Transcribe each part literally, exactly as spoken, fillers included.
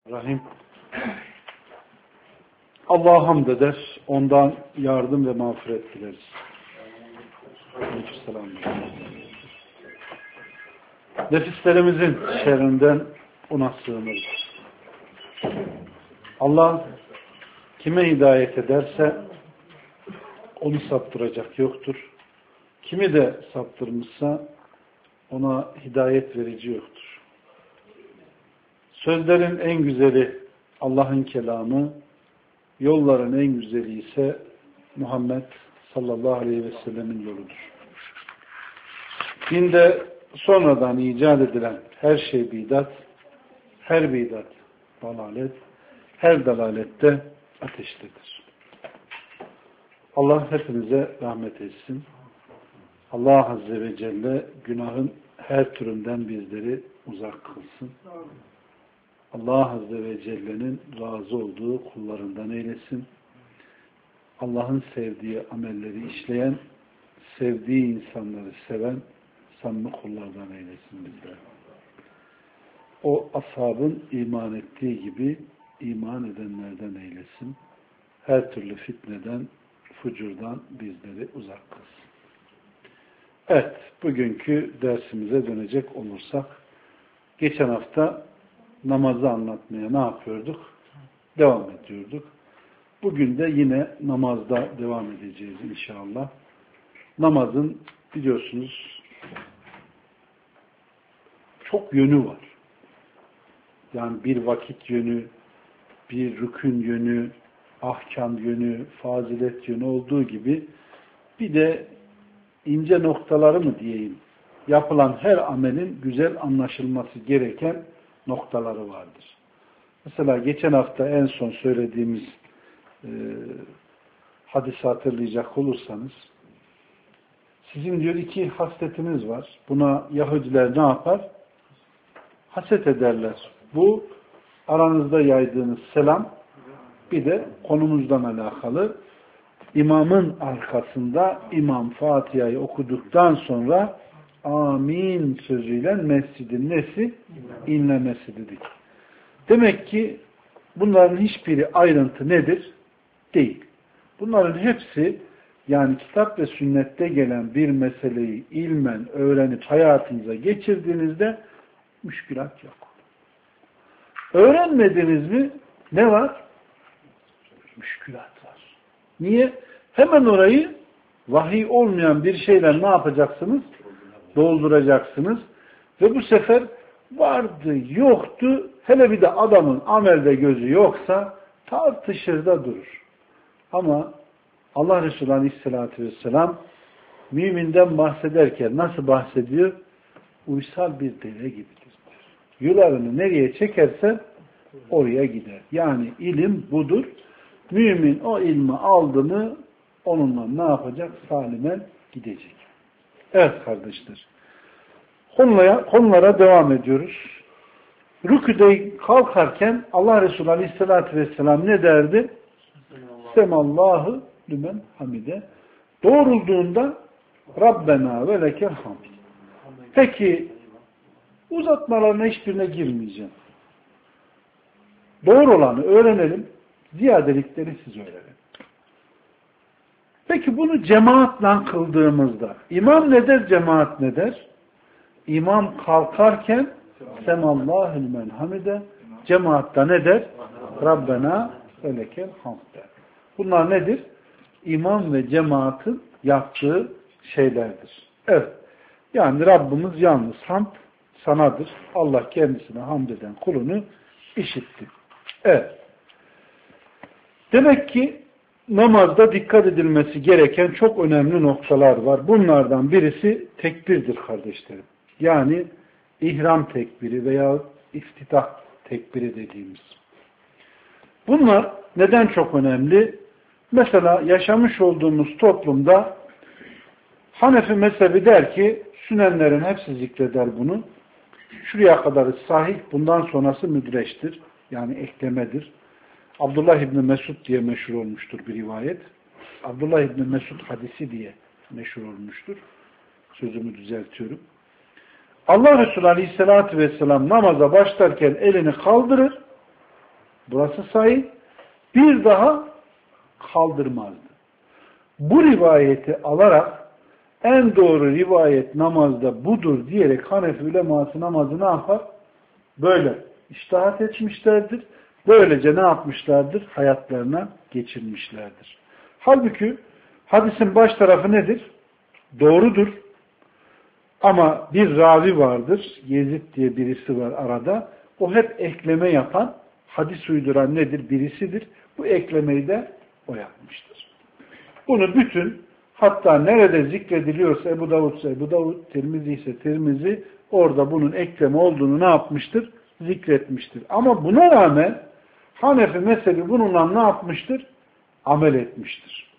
Rahim. Allah'a hamd eder, ondan yardım ve mağfiret dileriz. Aleykümselam. Nefislerimizin şerrinden ona sığınırız. Allah kime hidayet ederse onu saptıracak yoktur. Kimi de saptırmışsa ona hidayet verici yoktur. Sözlerin en güzeli Allah'ın kelamı, yolların en güzeli ise Muhammed sallallahu aleyhi ve sellemin yoludur. Dinde sonradan icat edilen her şey bidat, her bidat dalalet, her dalalette ateştedir. Allah hepinize rahmet etsin. Allah Azze ve Celle günahın her türünden bizleri uzak kılsın. Allah Azze ve Celle'nin razı olduğu kullarından eylesin. Allah'ın sevdiği amelleri işleyen, sevdiği insanları seven samimi kullardan eylesin bizleri. O ashabın iman ettiği gibi iman edenlerden eylesin. Her türlü fitneden, fucurdan bizleri uzak kılsın. Evet, bugünkü dersimize dönecek olursak, geçen hafta namazı anlatmaya ne yapıyorduk? Devam ediyorduk. Bugün de yine namazda devam edeceğiz inşallah. Namazın biliyorsunuz çok yönü var. Yani bir vakit yönü, bir rükün yönü, ahkam yönü, fazilet yönü olduğu gibi bir de ince noktaları mı diyeyim, yapılan her amelin güzel anlaşılması gereken noktaları vardır. Mesela geçen hafta en son söylediğimiz e, hadisi hatırlayacak olursanız, sizin diyor iki hasletiniz var. Buna Yahudiler ne yapar? Haset ederler. Bu aranızda yaydığınız selam, bir de konumuzdan alakalı imamın arkasında imam Fatiha'yı okuduktan sonra amin sözüyle mescidin nesi? İnlemesi dedik. Demek ki bunların hiçbiri ayrıntı nedir? Değil. Bunların hepsi yani kitap ve sünnette gelen bir meseleyi ilmen öğrenip hayatınıza geçirdiğinizde müşkülat yok. Öğrenmediniz mi ne var? Müşkülat var. Niye? Hemen orayı vahiy olmayan bir şeyler ne yapacaksınız? Dolduracaksınız. Ve bu sefer vardı, yoktu, hele bir de adamın amelde gözü yoksa tartışır da durur. Ama Allah Resulü Aleyhisselatü Vesselam müminden bahsederken nasıl bahsediyor? Uysal bir deve gibidir. Yularını nereye çekerse oraya gider. Yani ilim budur. Mümin o ilmi aldı mı onunla ne yapacak? Salimen gidecek. Evet kardeşler. Konulara, konulara devam ediyoruz. Rüküde kalkarken Allah Resulü Aleyhisselatü Vesselam ne derdi? Semallahu lümen hamide. Doğrulduğunda Rabbena ve lekel hamd. Peki uzatmalarına hiçbirine girmeyeceğim. Doğru olanı öğrenelim. Ziyadelikleri siz öğrenin. Peki bunu cemaatle kıldığımızda imam ne der, cemaat ne der? İmam kalkarken Semallahu lümen hamide, cemaatta ne der? Rabbena ve lekel hamd der. Bunlar nedir? İmam ve cemaatin yaptığı şeylerdir. Evet. Yani Rabbimiz yalnız hamd sanadır. Allah kendisine hamd eden kulunu işitti. Evet. Demek ki namazda dikkat edilmesi gereken çok önemli noktalar var. Bunlardan birisi tekbirdir kardeşlerim. Yani ihram tekbiri veya iftitah tekbiri dediğimiz. Bunlar neden çok önemli? Mesela yaşamış olduğumuz toplumda Hanefi mezhebi der ki sünenlerin hepsi zikreder bunu. Şuraya kadar sahih, bundan sonrası müdreçtir. Yani eklemedir. Abdullah İbni Mesud diye meşhur olmuştur bir rivayet. Abdullah İbni Mesud hadisi diye meşhur olmuştur. Sözümü düzeltiyorum. Allah Resulü Aleyhisselatü Vesselam namaza başlarken elini kaldırır. burası sahih, bir daha kaldırmazdı. Bu rivayeti alarak en doğru rivayet namazda budur diyerek Hanefi uleması namazı ne yapar? Böyle içtihat etmişlerdir. Böylece ne yapmışlardır? Hayatlarına geçirmişlerdir. Halbuki hadisin baş tarafı nedir? Doğrudur. Ama bir ravi vardır. Yezid diye birisi var arada. O hep ekleme yapan, hadis uyduran nedir? Birisidir. Bu eklemeyi de o yapmıştır. Bunu bütün, hatta nerede zikrediliyorsa Ebu Davud ise Ebu Davud, Tirmizi ise Tirmizi, orada bunun ekleme olduğunu ne yapmıştır? Zikretmiştir. Ama buna rağmen Hanefi mezhebi bununla ne yapmıştır? Amel etmiştir.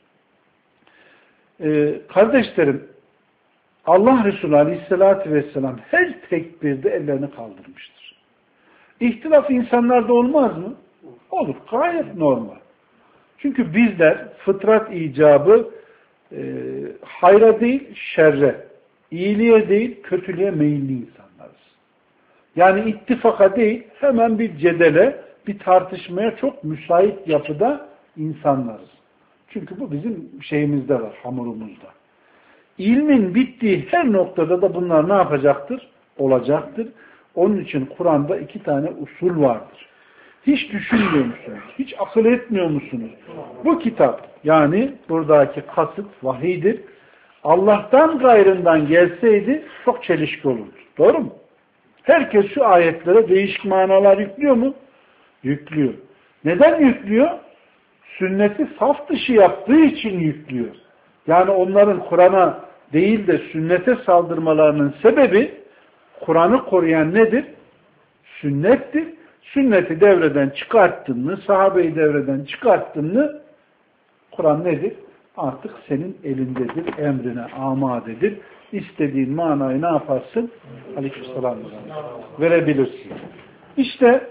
Ee, kardeşlerim, Allah Resulü Aleyhisselatü Vesselam her tekbirde ellerini kaldırmıştır. İhtilaf insanlarda olmaz mı? Olur. Gayet normal. Çünkü bizler fıtrat icabı e, hayra değil şerre, iyiliğe değil kötülüğe meyilli insanlarız. Yani ittifaka değil hemen bir cedele, bir tartışmaya çok müsait yapıda insanlarız. Çünkü bu bizim şeyimizde var, hamurumuzda. İlmin bittiği her noktada da bunlar ne yapacaktır? Olacaktır. Onun için Kur'an'da iki tane usul vardır. Hiç düşünmüyor musunuz? Hiç akıl etmiyor musunuz? Bu kitap, yani buradaki kasıt vahiydir. Allah'tan gayrından gelseydi çok çelişki olurdu. Doğru mu? Herkes şu ayetlere değişik manalar yüklüyor mu? Yüklüyor. Neden yüklüyor? Sünneti saf dışı yaptığı için yüklüyor. Yani onların Kur'an'a değil de sünnete saldırmalarının sebebi Kur'an'ı koruyan nedir? Sünnettir. Sünneti devreden çıkarttın mı, sahabeyi devreden çıkarttın mı, Kur'an nedir? Artık senin elindedir, emrine amadedir. İstediğin manayı ne yaparsın? Aleykümselam verebilirsin. İşte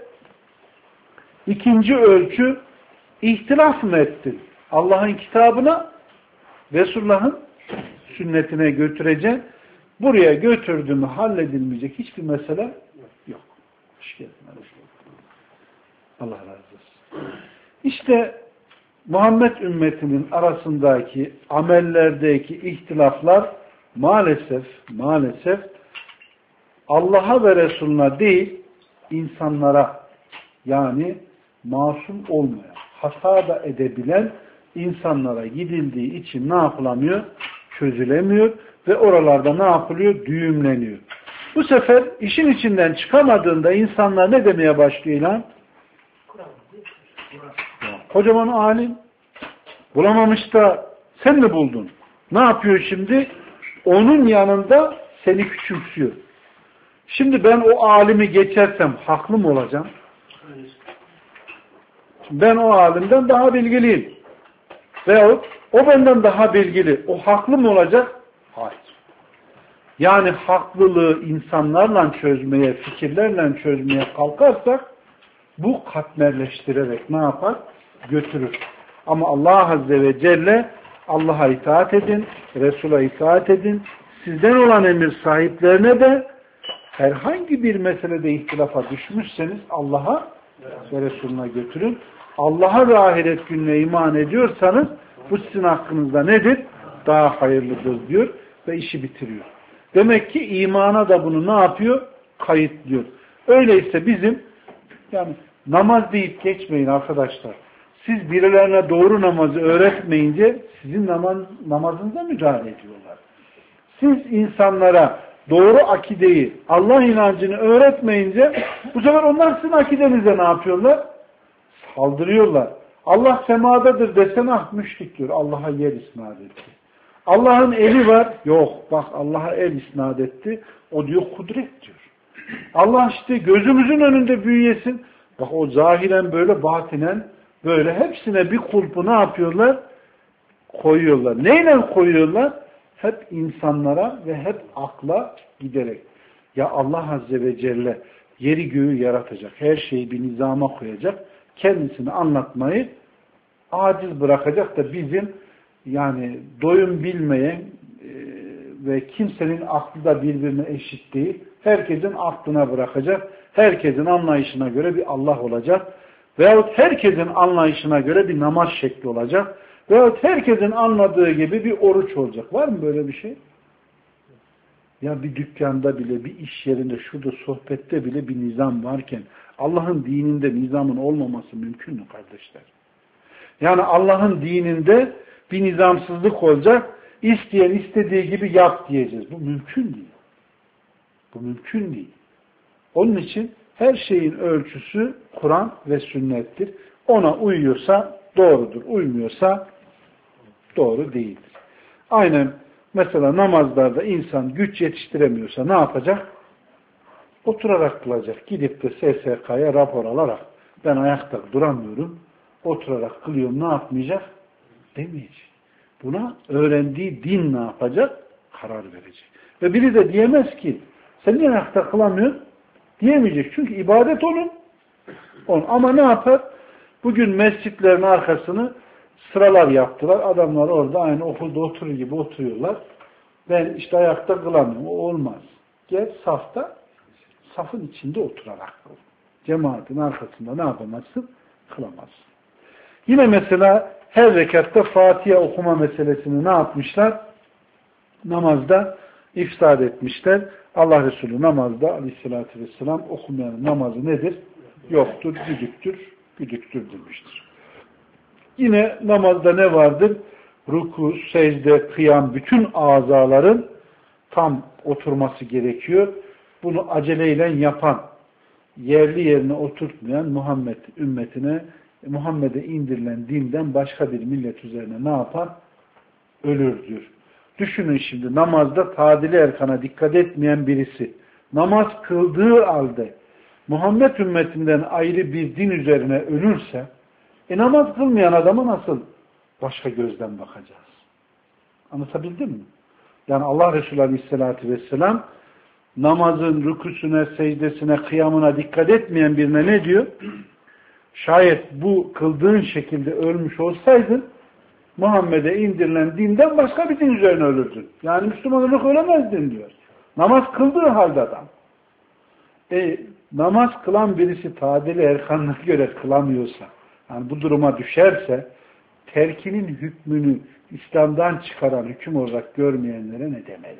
ikinci ölçü, ihtilaf mı ettin? Allah'ın kitabına, Resulullah'ın sünnetine götüreceksin. Buraya götürdüğümü halledilmeyecek hiçbir mesele yok. Hoş geldin. Allah razı olsun. İşte Muhammed ümmetinin arasındaki amellerdeki ihtilaflar maalesef maalesef Allah'a ve Resulüne değil insanlara, yani masum olmayan, hata da edebilen insanlara gidildiği için ne yapılamıyor? Çözülemiyor ve oralarda ne yapılıyor? Düğümleniyor. Bu sefer işin içinden çıkamadığında insanlar ne demeye başlıyor lan? Kocaman alim bulamamış da sen mi buldun? Ne yapıyor şimdi? Onun yanında seni küçümsüyor. Şimdi ben o alimi geçersem haklı mı olacağım? Ben o alimden daha bilgiliyim. Veyahut o benden daha bilgili. O haklı mı olacak? Hayır. Yani haklılığı insanlarla çözmeye, fikirlerle çözmeye kalkarsak bu katmerleştirerek ne yapar? Götürür. Ama Allah Azze ve Celle Allah'a itaat edin, Resul'a itaat edin. Sizden olan emir sahiplerine de herhangi bir meselede ihtilafa düşmüşseniz Allah'a ve Resul'una götürün. Allah'a ve ahiret gününe iman ediyorsanız bu sizin hakkınızda nedir? Daha hayırlıdır diyor ve işi bitiriyor. Demek ki imana da bunu ne yapıyor? Kayıtlıyor. Öyleyse bizim yani namaz deyip geçmeyin arkadaşlar. Siz birilerine doğru namazı öğretmeyince sizin namaz, namazınıza müdahale ediyorlar. Siz insanlara doğru akideyi, Allah inancını öğretmeyince bu sefer onlar sizin akidenize ne yapıyorlar? Saldırıyorlar. Allah semadadır desene ah müşrik diyor. Allah'a yer isnat etti. Allah'ın eli var. Yok bak Allah'a el isnat etti. O diyor kudret diyor. Allah işte gözümüzün önünde büyüyesin. Bak o zahiren böyle batinen böyle hepsine bir kulpu ne yapıyorlar? Koyuyorlar. Neyle koyuyorlar? Hep insanlara ve hep akla giderek. Ya Allah Azze ve Celle yeri göğü yaratacak. Her şeyi bir nizama koyacak. Kendisini anlatmayı aciz bırakacak da bizim yani doyum bilmeyen e, ve kimsenin aklı da birbirine eşit değil. Herkesin aklına bırakacak. Herkesin anlayışına göre bir Allah olacak. Veyahut herkesin anlayışına göre bir namaz şekli olacak. Veyahut herkesin anladığı gibi bir oruç olacak. Var mı böyle bir şey? Ya bir dükkanda bile, bir iş yerinde, şurada sohbette bile bir nizam varken Allah'ın dininde nizamın olmaması mümkün mü kardeşler? Yani Allah'ın dininde bir nizamsızlık olacak. İsteyen istediği gibi yap diyeceğiz. Bu mümkün değil. Bu mümkün değil. Onun için her şeyin ölçüsü Kur'an ve sünnettir. Ona uyuyorsa doğrudur. Uymuyorsa doğru değildir. Aynen mesela namazlarda insan güç yetiştiremiyorsa ne yapacak? Oturarak kılacak. Gidip de S S K'ya rapor alarak ben ayakta duramıyorum, oturarak kılıyorum, ne yapmayacak? Demeyecek. Buna öğrendiği din ne yapacak? Karar verecek. Ve biri de diyemez ki sen niye ayakta kılamıyorsun? Diyemeyecek. Çünkü ibadet onun. onun. Ama ne yapar? Bugün mescitlerin arkasını sıralar yaptılar. Adamlar orada aynı okulda oturur gibi oturuyorlar. Ben işte ayakta kılamıyorum. O olmaz. Gel safta, safın içinde oturarak kıl. Cemaatin arkasında ne yapamazsın? Kılamazsın. Yine mesela her rekatta Fatiha okuma meselesini ne yapmışlar? Namazda ifsad etmişler. Allah Resulü namazda aleyhissalatü vesselam okumayanın namazı nedir? Yoktur, güdüktür, güdüktür demiştir. Yine namazda ne vardır? Ruku, secde, kıyam, bütün azaların tam oturması gerekiyor. Bunu aceleyle yapan, yerli yerine oturtmayan Muhammed ümmetine, Muhammed'e indirilen dinden başka bir millet üzerine ne yapar? Ölürdür. Düşünün şimdi namazda tadili erkana dikkat etmeyen birisi, namaz kıldığı halde Muhammed ümmetinden ayrı bir din üzerine ölürse, e namaz kılmayan adama nasıl başka gözden bakacağız? Anlatabildim mi? Yani Allah Resulü Aleyhisselatü Vesselam namazın rükûsüne, secdesine, kıyamına dikkat etmeyen birine ne diyor? Şayet bu kıldığın şekilde ölmüş olsaydın Muhammed'e indirilen dinden başka bir din üzerine ölürdün. Yani Müslüman olarak ölemezdin diyor. Namaz kıldığı halde adam. E, namaz kılan birisi tadili erkanına göre kılamıyorsa, yani bu duruma düşerse, terkinin hükmünü İslam'dan çıkaran hüküm olarak görmeyenlere ne demeli?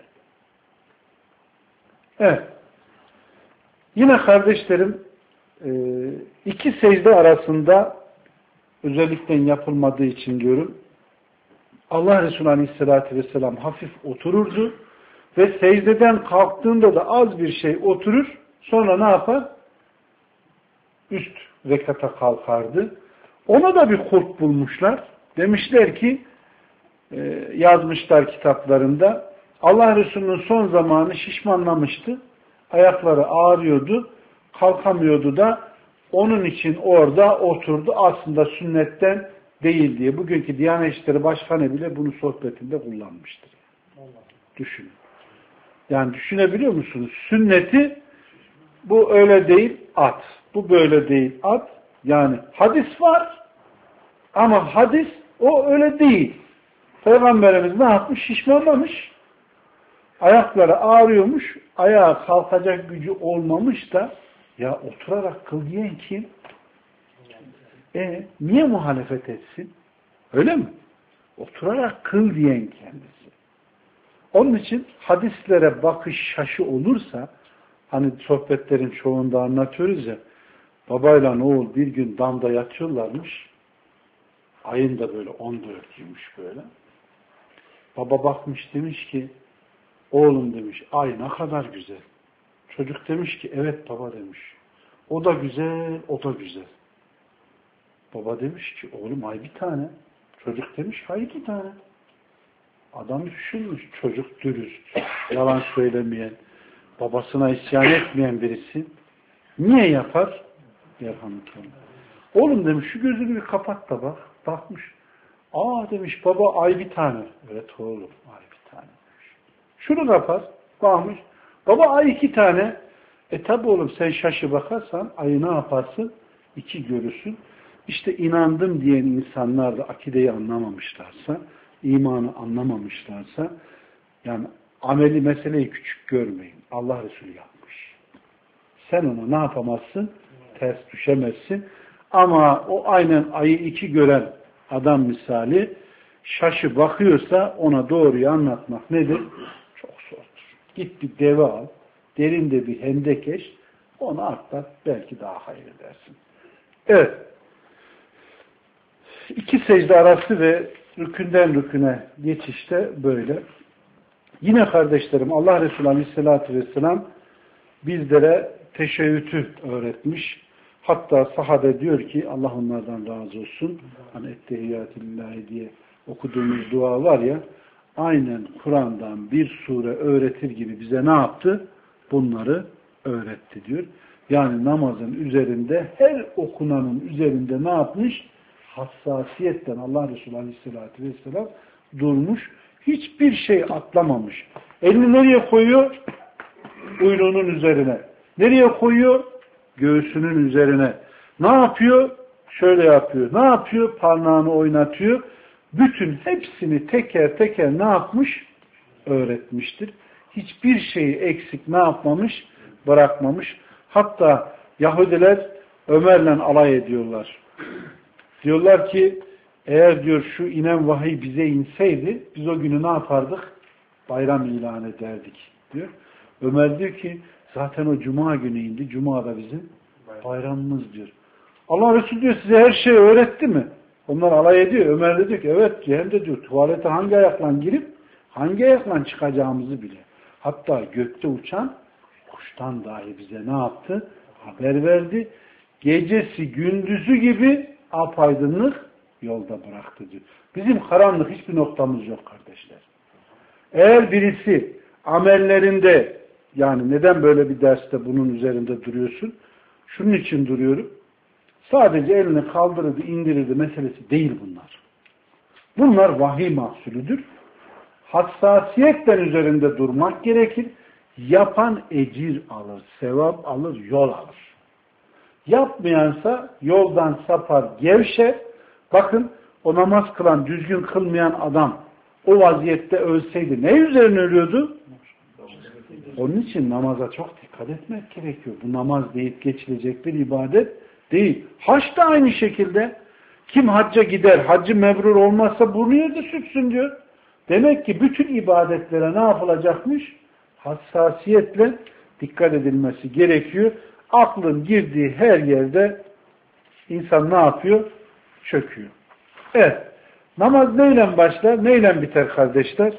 Evet. Yine kardeşlerim, iki secde arasında özellikle yapılmadığı için diyorum, Allah Resulü Aleyhisselatü Vesselam hafif otururdu ve secdeden kalktığında da az bir şey oturur, sonra ne yapar? Üst rekata kalkardı. Ona da bir kulp bulmuşlar. Demişler ki, yazmışlar kitaplarında, Allah Resulü'nün son zamanı şişmanlamıştı. Ayakları ağrıyordu, kalkamıyordu da onun için orada oturdu. Aslında sünnetten değil diye. Bugünkü Diyanet İşleri Başkanı bile bunu sohbetinde kullanmıştır. Düşünün. Yani düşünebiliyor musunuz? Sünneti bu öyle değil, at. Bu böyle değil, at. Yani hadis var ama hadis o öyle değil. Peygamberimiz ne yapmış? Şişmanlamış. Ayakları ağrıyormuş. Ayağa kalkacak gücü olmamış da ya oturarak kıl diyen kim? E niye muhalefet etsin? Öyle mi? Oturarak kıl diyen kendisi. Onun için hadislere bakış şaşı olursa, hani sohbetlerin çoğunda anlatıyoruz ya, babayla oğul bir gün damda yatıyorlarmış. Ayın da böyle on dörtüymüş böyle. Baba bakmış demiş ki, oğlum demiş, ay ne kadar güzel. Çocuk demiş ki, evet baba demiş. O da güzel, o da güzel. Baba demiş ki, oğlum ay bir tane. Çocuk demiş, hay iki tane. Adam düşünmüş, çocuk dürüst, yalan söylemeyen, babasına isyan etmeyen birisi. Niye yapar? Yerhamdülillah. Oğlum demiş, şu gözünü bir kapat da bak. Bakmış. Aa demiş, baba ay bir tane. Evet oğlum, ay bir tane. Şunu kapat. Bakmış. Baba ay iki tane. E tabi oğlum sen şaşı bakarsan ayı ne yaparsın? İki görürsün. İşte inandım diyen insanlar da akideyi anlamamışlarsa, imanı anlamamışlarsa, yani ameli meseleyi küçük görmeyin. Allah Resulü yapmış. Sen ona ne yapamazsın? Ters düşemezsin. Ama o aynen ayı iki gören adam misali şaşı bakıyorsa ona doğruyu anlatmak nedir? Çok zordur. Git bir deve al, derinde bir hendek eş, onu atlat, belki daha hayır edersin. Evet. İki secde arası ve rükünden rüküne geçişte böyle. Yine kardeşlerim Allah Resulü Aleyhisselatü Vesselam bizlere teşebbütü öğretmiş. Hatta sahabe diyor ki Allah onlardan razı olsun. Hani ettehiyyatülillahi diye okuduğumuz dua var ya, aynen Kur'an'dan bir sure öğretir gibi bize ne yaptı? Bunları öğretti diyor. Yani namazın üzerinde, her okunanın üzerinde ne yapmış? Hassasiyetten Allah Resulü Aleyhisselatü Vesselam durmuş. Hiçbir şey atlamamış. Elini nereye koyuyor? Uyruğunun üzerine. Nereye koyuyor? Göğsünün üzerine. Ne yapıyor? Şöyle yapıyor. Ne yapıyor? Parmağını oynatıyor. Bütün hepsini teker teker ne yapmış? Öğretmiştir. Hiçbir şeyi eksik ne yapmamış? Bırakmamış. Hatta Yahudiler Ömer'le alay ediyorlar. Diyorlar ki eğer diyor şu inen vahiy bize inseydi biz o günü ne yapardık? Bayram ilan ederdik diyor. Ömer diyor ki zaten o cuma günü indi. Cuma da bizim bayramımız diyor. Allah Resulü diyor size her şeyi öğretti mi? Onlar alay ediyor. Ömer de diyor ki evet diyor. Hem de diyor tuvalete hangi ayakla girip hangi ayakla çıkacağımızı bile. Hatta gökte uçan kuştan dahi bize ne yaptı? Haber verdi. Gecesi gündüzü gibi apaydınlık yolda bıraktı diyor. Bizim karanlık hiçbir noktamız yok kardeşler. Eğer birisi amellerinde, yani neden böyle bir derste bunun üzerinde duruyorsun? Şunun için duruyorum. Sadece elini kaldırırdı, indirirdi meselesi değil bunlar. Bunlar vahiy mahsulüdür. Hassasiyetten üzerinde durmak gerekir. Yapan ecir alır, sevap alır, yol alır. Yapmayansa yoldan sapar, gevşer. Bakın o namaz kılan, düzgün kılmayan adam o vaziyette ölseydi ne üzerine ölüyordu? Onun için namaza çok dikkat etmek gerekiyor. Bu namaz deyip geçilecek bir ibadet değil. Hac da aynı şekilde. Kim hacca gider, haccı mebrur olmazsa burnu yerde sürtsün diyor. Demek ki bütün ibadetlere ne yapılacakmış? Hassasiyetle dikkat edilmesi gerekiyor. Aklın girdiği her yerde insan ne yapıyor? Çöküyor. Evet. Namaz neyle başlar? Neyle biter kardeşler?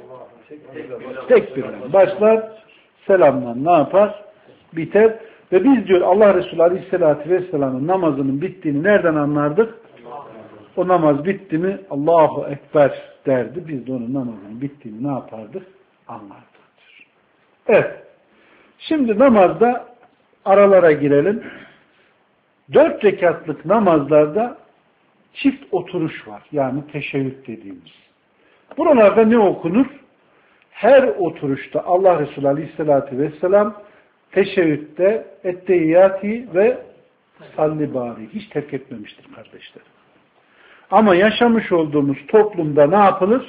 Tekbirle başlar. Selamla ne yapar? Biter. Ve biz diyor Allah Resulü Aleyhisselatü Vesselam'ın namazının bittiğini nereden anlardık? O namaz bitti mi Allahu Ekber derdi. Biz de onun namazının bittiğini ne yapardık? Anlardık. Evet. Şimdi namazda aralara girelim. Dört rekatlık namazlarda çift oturuş var. Yani teşebbüt dediğimiz. Buralarda ne okunur? Her oturuşta Allah Resulü Aleyhisselatü Vesselam teşebbütte ettehiyyati ve salli bari hiç terk etmemiştir kardeşler. Ama yaşamış olduğumuz toplumda ne yapılır?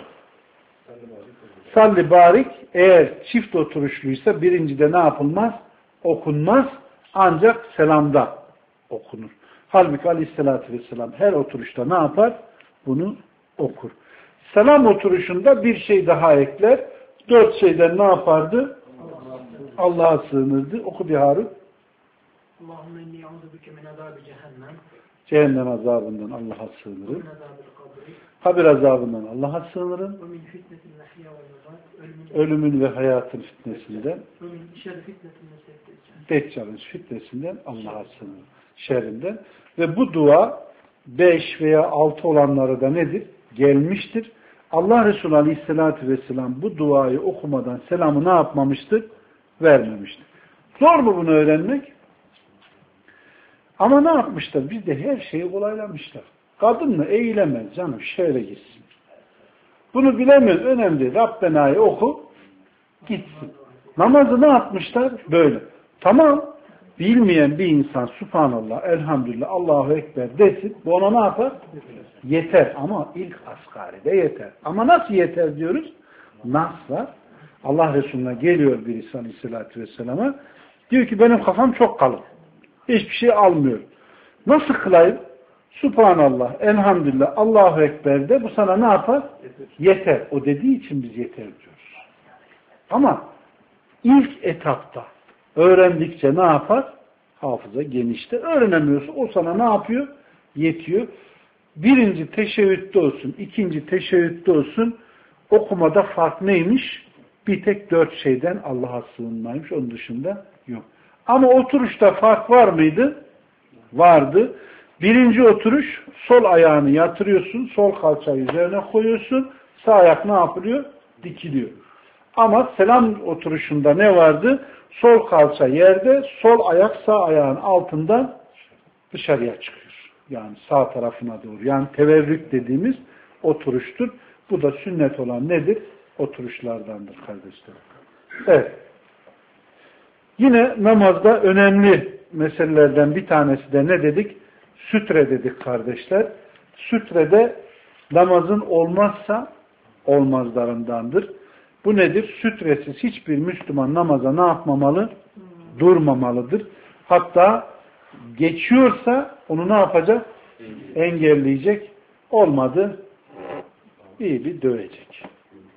Salli barik eğer çift oturuşluysa birincide ne yapılmaz? Okunmaz. Ancak selamda okunur. Halbuki Aleyhisselatü Vesselam her oturuşta ne yapar? Bunu okur. Selam oturuşunda bir şey daha ekler. Dört şeyden ne yapardı? Allah'a sığınırdı. Oku bir Harun. Allahümme inni euzubike min azabi cehennem. Cehennem azabından Allah'a sığınırım. Kabir azabından Allah'a sığınırım. Ölümün ve hayatın fitnesinden. Deccal'ın fitnesinden Allah'a sığınırım. Şerrinden. Ve bu dua beş veya altı olanlara da nedir? Gelmiştir. Allah Resulü Aleyhisselatü Vesselam bu duayı okumadan selamı ne yapmamıştır? Vermemiştir. Zor mu bunu öğrenmek? Ama ne yapmışlar? Bizde her şeyi kolaylamışlar. Kadınla eğilemez canım. Şöyle gitsin. Bunu bilemez. Önemli değil. Rabbena'yı oku. Gitsin. Namazı ne yapmışlar? Böyle. Tamam. Bilmeyen bir insan Subhanallah, Elhamdülillah, Allahu Ekber desin. Bu ona ne yapar? Yeter. Ama ilk asgaride yeter. Ama nasıl yeter diyoruz? Nas var. Allah Resulü'ne geliyor birisi Aleyhisselatü Vesselam'a. Diyor ki benim kafam çok kalın. Hiçbir şey almıyor. Nasıl kılayım? Subhanallah, elhamdülillah, Allahu Ekber de bu sana ne yapar? Yeter. yeter. O dediği için biz yeter diyoruz. Ama ilk etapta öğrendikçe ne yapar? Hafıza genişte. Öğrenemiyorsa o sana ne yapıyor? Yetiyor. Birinci teşebbütte olsun, ikinci teşebbütte olsun okumada fark neymiş? Bir tek dört şeyden Allah'a sığınmaymış. Onun dışında yok. Ama oturuşta fark var mıydı? Vardı. Birinci oturuş sol ayağını yatırıyorsun, sol kalçayı üzerine koyuyorsun, sağ ayak ne yapılıyor? Dikiliyor. Ama selam oturuşunda ne vardı? Sol kalça yerde, sol ayak sağ ayağın altından dışarıya çıkıyor. Yani sağ tarafına doğru. Yani teverrük dediğimiz oturuştur. Bu da sünnet olan nedir? Oturuşlardandır kardeşlerim. Evet. Yine namazda önemli meselelerden bir tanesi de ne dedik? Sütre dedik kardeşler. Sütrede namazın olmazsa olmazlarındandır. Bu nedir? Sütresiz hiçbir Müslüman namaza ne yapmamalı? Durmamalıdır. Hatta geçiyorsa onu ne yapacak? Engelleyecek. Olmadı. İyi bir dövecek.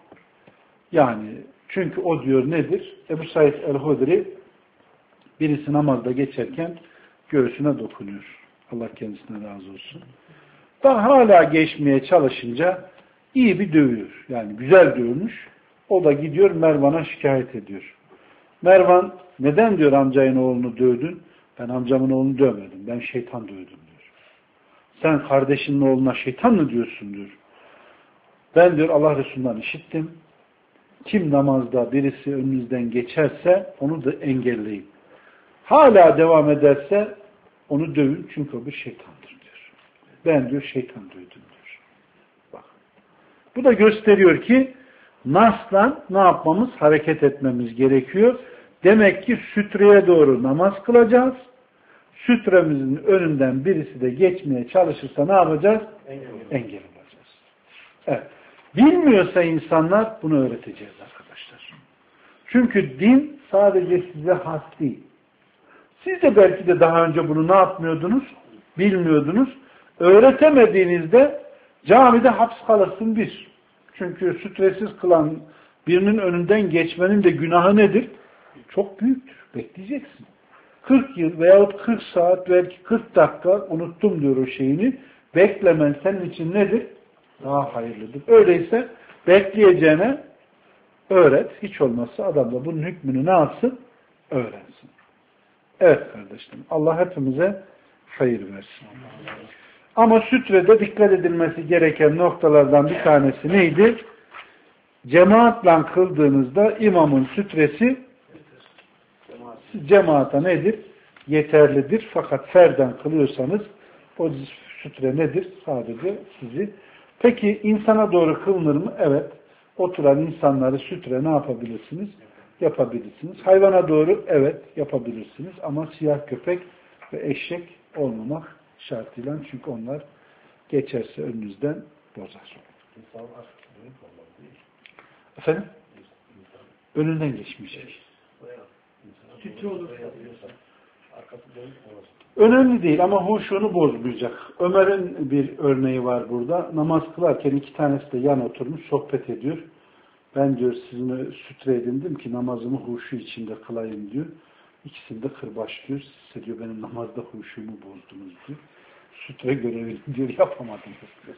Yani çünkü o diyor nedir? Ebu Said el-Hudri birisi namazda geçerken göğsüne dokunuyor. Allah kendisine razı olsun. Daha hala geçmeye çalışınca iyi bir dövüyor. Yani güzel dövmüş. O da gidiyor Mervan'a şikayet ediyor. Mervan neden diyor amcayın oğlunu dövdün? Ben amcamın oğlunu dövmedim. Ben şeytan dövdüm diyor. Sen kardeşinin oğluna şeytan mı diyorsun diyor. Ben diyor Allah Resulü'nden işittim. Kim namazda birisi önünüzden geçerse onu da engelleyin. Hala devam ederse onu dövün çünkü o bir şeytandır diyor. Ben diyor şeytan dövdüm diyor. Bak. Bu da gösteriyor ki nasla ne yapmamız? Hareket etmemiz gerekiyor. Demek ki sütreye doğru namaz kılacağız. Sütremizin önünden birisi de geçmeye çalışırsa ne yapacağız? Engel, Engel olacağız. Evet. Bilmiyorsa insanlar bunu öğreteceğiz arkadaşlar. Çünkü din sadece size has değil. Siz de belki de daha önce bunu ne yapmıyordunuz? Bilmiyordunuz. Öğretemediğinizde camide hapis kalırsın bir. Çünkü sütresiz kılan birinin önünden geçmenin de günahı nedir? Çok büyüktür. Bekleyeceksin. kırk yıl veyahut kırk saat belki kırk dakika unuttum diyor o şeyini. Beklemen senin için nedir? Daha hayırlıdır. Öyleyse bekleyeceğine öğret. Hiç olmazsa adam da bunun hükmünü ne yapsın? Öğrensin. Evet kardeşlerim. Allah hepimize hayır versin. Ama sütrede dikkat edilmesi gereken noktalardan bir tanesi neydi? Cemaatle kıldığınızda imamın sütresi cemaata nedir? Yeterlidir. Fakat ferden kılıyorsanız o sütre nedir? Sadece sizi. Peki insana doğru kılınır mı? Evet. Oturan insanları sütre ne yapabilirsiniz? Yapabilirsiniz. Hayvana doğru evet yapabilirsiniz. Ama siyah köpek ve eşek olmamak şartıyla çünkü onlar geçerse önünüzden bozar. Efendim? Önünden geçmeyecek. Önemli değil ama huşunu bozmayacak. Ömer'in bir örneği var burada. Namaz kılarken iki tanesi de yan oturmuş sohbet ediyor. Ben diyor sizinle sütre edindim ki namazımı huşu içinde kılayım diyor. İkisini de kırbaçlıyor. Siz diyor benim namazda huşumu bozdunuz diyor. Sütre görevini diyor yapamadım.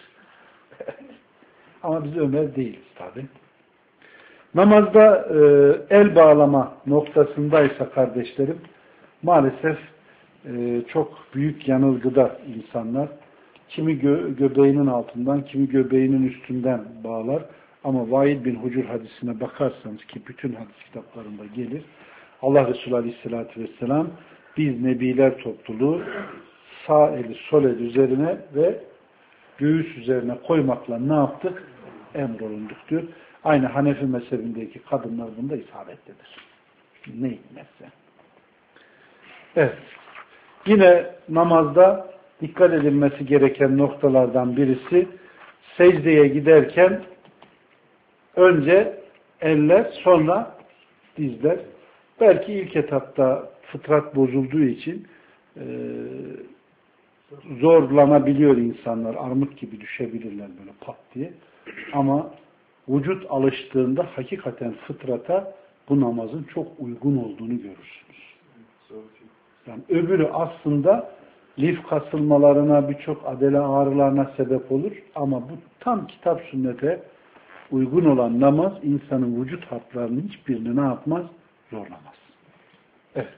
Ama biz Ömer değiliz tabi. Namazda e, el bağlama noktasındaysa kardeşlerim maalesef e, çok büyük yanılgıda insanlar. Kimi gö göbeğinin altından, kimi göbeğinin üstünden bağlar. Ama Vaid bin Hucur hadisine bakarsanız ki bütün hadis kitaplarında gelir. Allah Resulü Aleyhisselatü Vesselam biz Nebiler topluluğu sağ eli sol el üzerine ve göğüs üzerine koymakla ne yaptık? Emrolunduk diyor. Aynı Hanefi mezhebindeki kadınlar bunda isabetlidir. Ne hikmetse. Evet. Yine namazda dikkat edilmesi gereken noktalardan birisi secdeye giderken önce eller sonra dizler. Belki ilk etapta fıtrat bozulduğu için e, zorlanabiliyor insanlar. Armut gibi düşebilirler böyle pat diye. Ama vücut alıştığında hakikaten fıtrata bu namazın çok uygun olduğunu görürsünüz. Yani öbürü aslında lif kasılmalarına, birçok adele ağrılarına sebep olur. Ama bu tam kitap sünnete uygun olan namaz insanın vücut hatlarının hiçbirini ne yapmaz? Zorlamaz. Evet.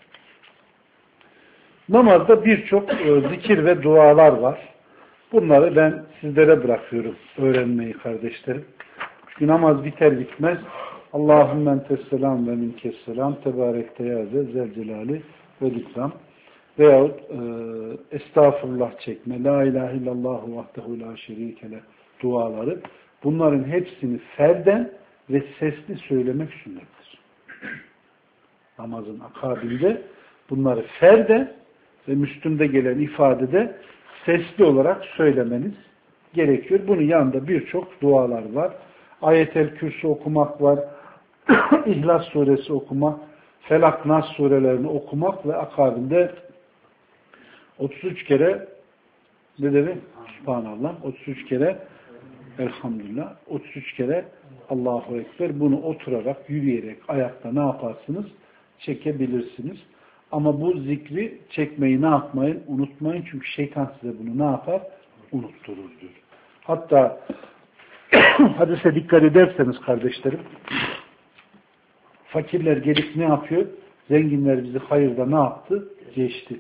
Namazda birçok e, zikir ve dualar var. Bunları ben sizlere bırakıyorum öğrenmeyi kardeşlerim. Çünkü namaz biter bitmez Allahümme entesselam ve minkesselam tebarekte yaze zelcelali ve likram veyahut e, estağfurullah çekme, la ilahe illallahu vahdehu la şerikele duaları, bunların hepsini ferden ve sesli söylemek sünnettir. Namazın akabinde bunları ferden ve Müslüm'de gelen ifadede sesli olarak söylemeniz gerekiyor. Bunun yanında birçok dualar var. Ayet-el Kürsü okumak var. İhlas suresi okumak, Felak Nas surelerini okumak ve akabinde otuz üç kere ne dedi? Subhanallah. otuz üç kere Elhamdülillah. otuz üç kere Allahu Ekber. Bunu oturarak, yürüyerek, ayakta ne yaparsınız? Çekebilirsiniz. Ama bu zikri çekmeyi ne yapmayın? Unutmayın. Çünkü şeytan size bunu ne yapar? Unutturur diyor. Hatta hadise dikkat ederseniz kardeşlerim, fakirler gelip ne yapıyor? Zenginler bizi hayırda ne yaptı? Geçti.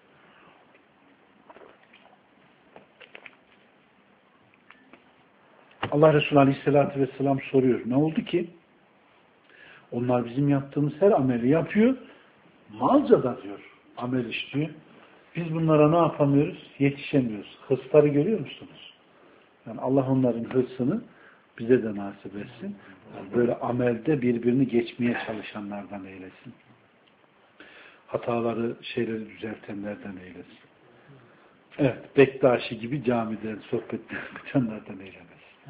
Allah Resulü Aleyhisselatü Vesselam soruyor. Ne oldu ki? Onlar bizim yaptığımız her ameli yapıyor. Malca da diyor. Amel işliyor. Biz bunlara ne yapamıyoruz? Yetişemiyoruz. Hırsları görüyor musunuz? Yani Allah onların hırsını bize de nasip etsin. Yani böyle amelde birbirini geçmeye çalışanlardan eylesin. Hataları, şeyleri düzeltenlerden eylesin. Evet, Bektaşi gibi camiden sohbetler yapanlardan eylemesin.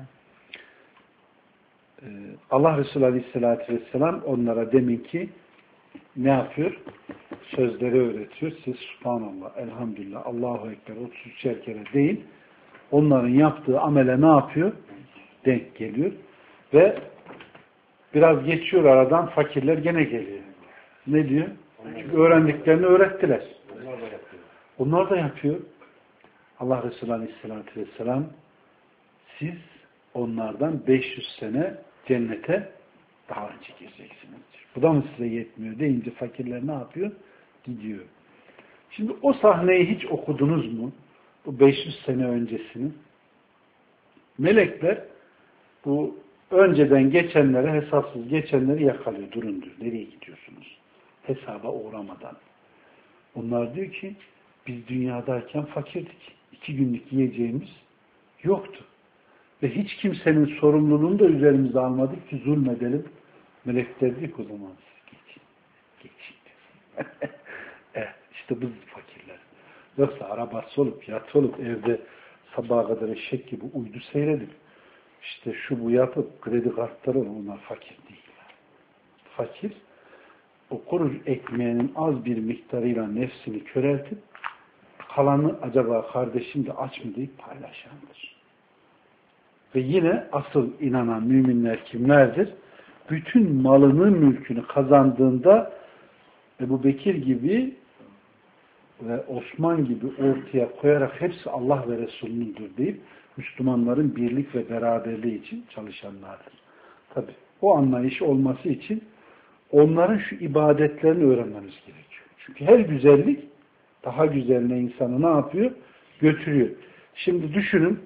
Ee, Allah Resulü Aleyhisselatü Vesselam onlara deminki ne yapıyor? Sözleri öğretiyor. Siz Subhanallah, Elhamdülillah, Allahu Ekber otuz üçer kere değil, onların yaptığı amele ne yapıyor? Denk geliyor. Ve biraz geçiyor aradan, fakirler gene geliyor. Ne diyor? Çünkü öğrendiklerini öğrettiler. Onlar da yapıyor. Allah Resulü Aleyhisselatü Vesselam siz onlardan beş yüz sene cennete daha önce gireceksiniz diyor. Bu da mı size yetmiyor deyince fakirler ne yapıyor? Gidiyor. Şimdi o sahneyi hiç okudunuz mu? Bu beş yüz sene öncesini. Melekler bu önceden geçenlere, hesapsız geçenleri yakalıyor. Durun diyor. Nereye gidiyorsunuz? Hesaba uğramadan. Onlar diyor ki biz dünyadayken fakirdik. İki günlük yiyeceğimiz yoktu. Ve hiç kimsenin sorumluluğunu da üzerimize almadık ki zulmedelim. Melekler diyor ki o zaman siz geçin. Geçin. Evet, işte biz fakirler. Yoksa arabası olup, yat olup, evde sabaha kadar eşek gibi uydu seyredip, işte şu bu yapıp, kredi kartları onlar fakir değil. Fakir, o kuru ekmeğinin az bir miktarıyla nefsini köreltip, kalanı acaba kardeşim de aç mı deyip paylaşandır. Ve yine asıl inanan müminler kimlerdir? Bütün malını, mülkünü kazandığında Ebu Bekir gibi ve Osman gibi ortaya koyarak hepsi Allah ve Resulünündür deyip Müslümanların birlik ve beraberliği için çalışanlardır. Tabi o anlayış olması için onların şu ibadetlerini öğrenmemiz gerekiyor. Çünkü her güzellik daha güzeline insanı ne yapıyor? Götürüyor. Şimdi düşünün,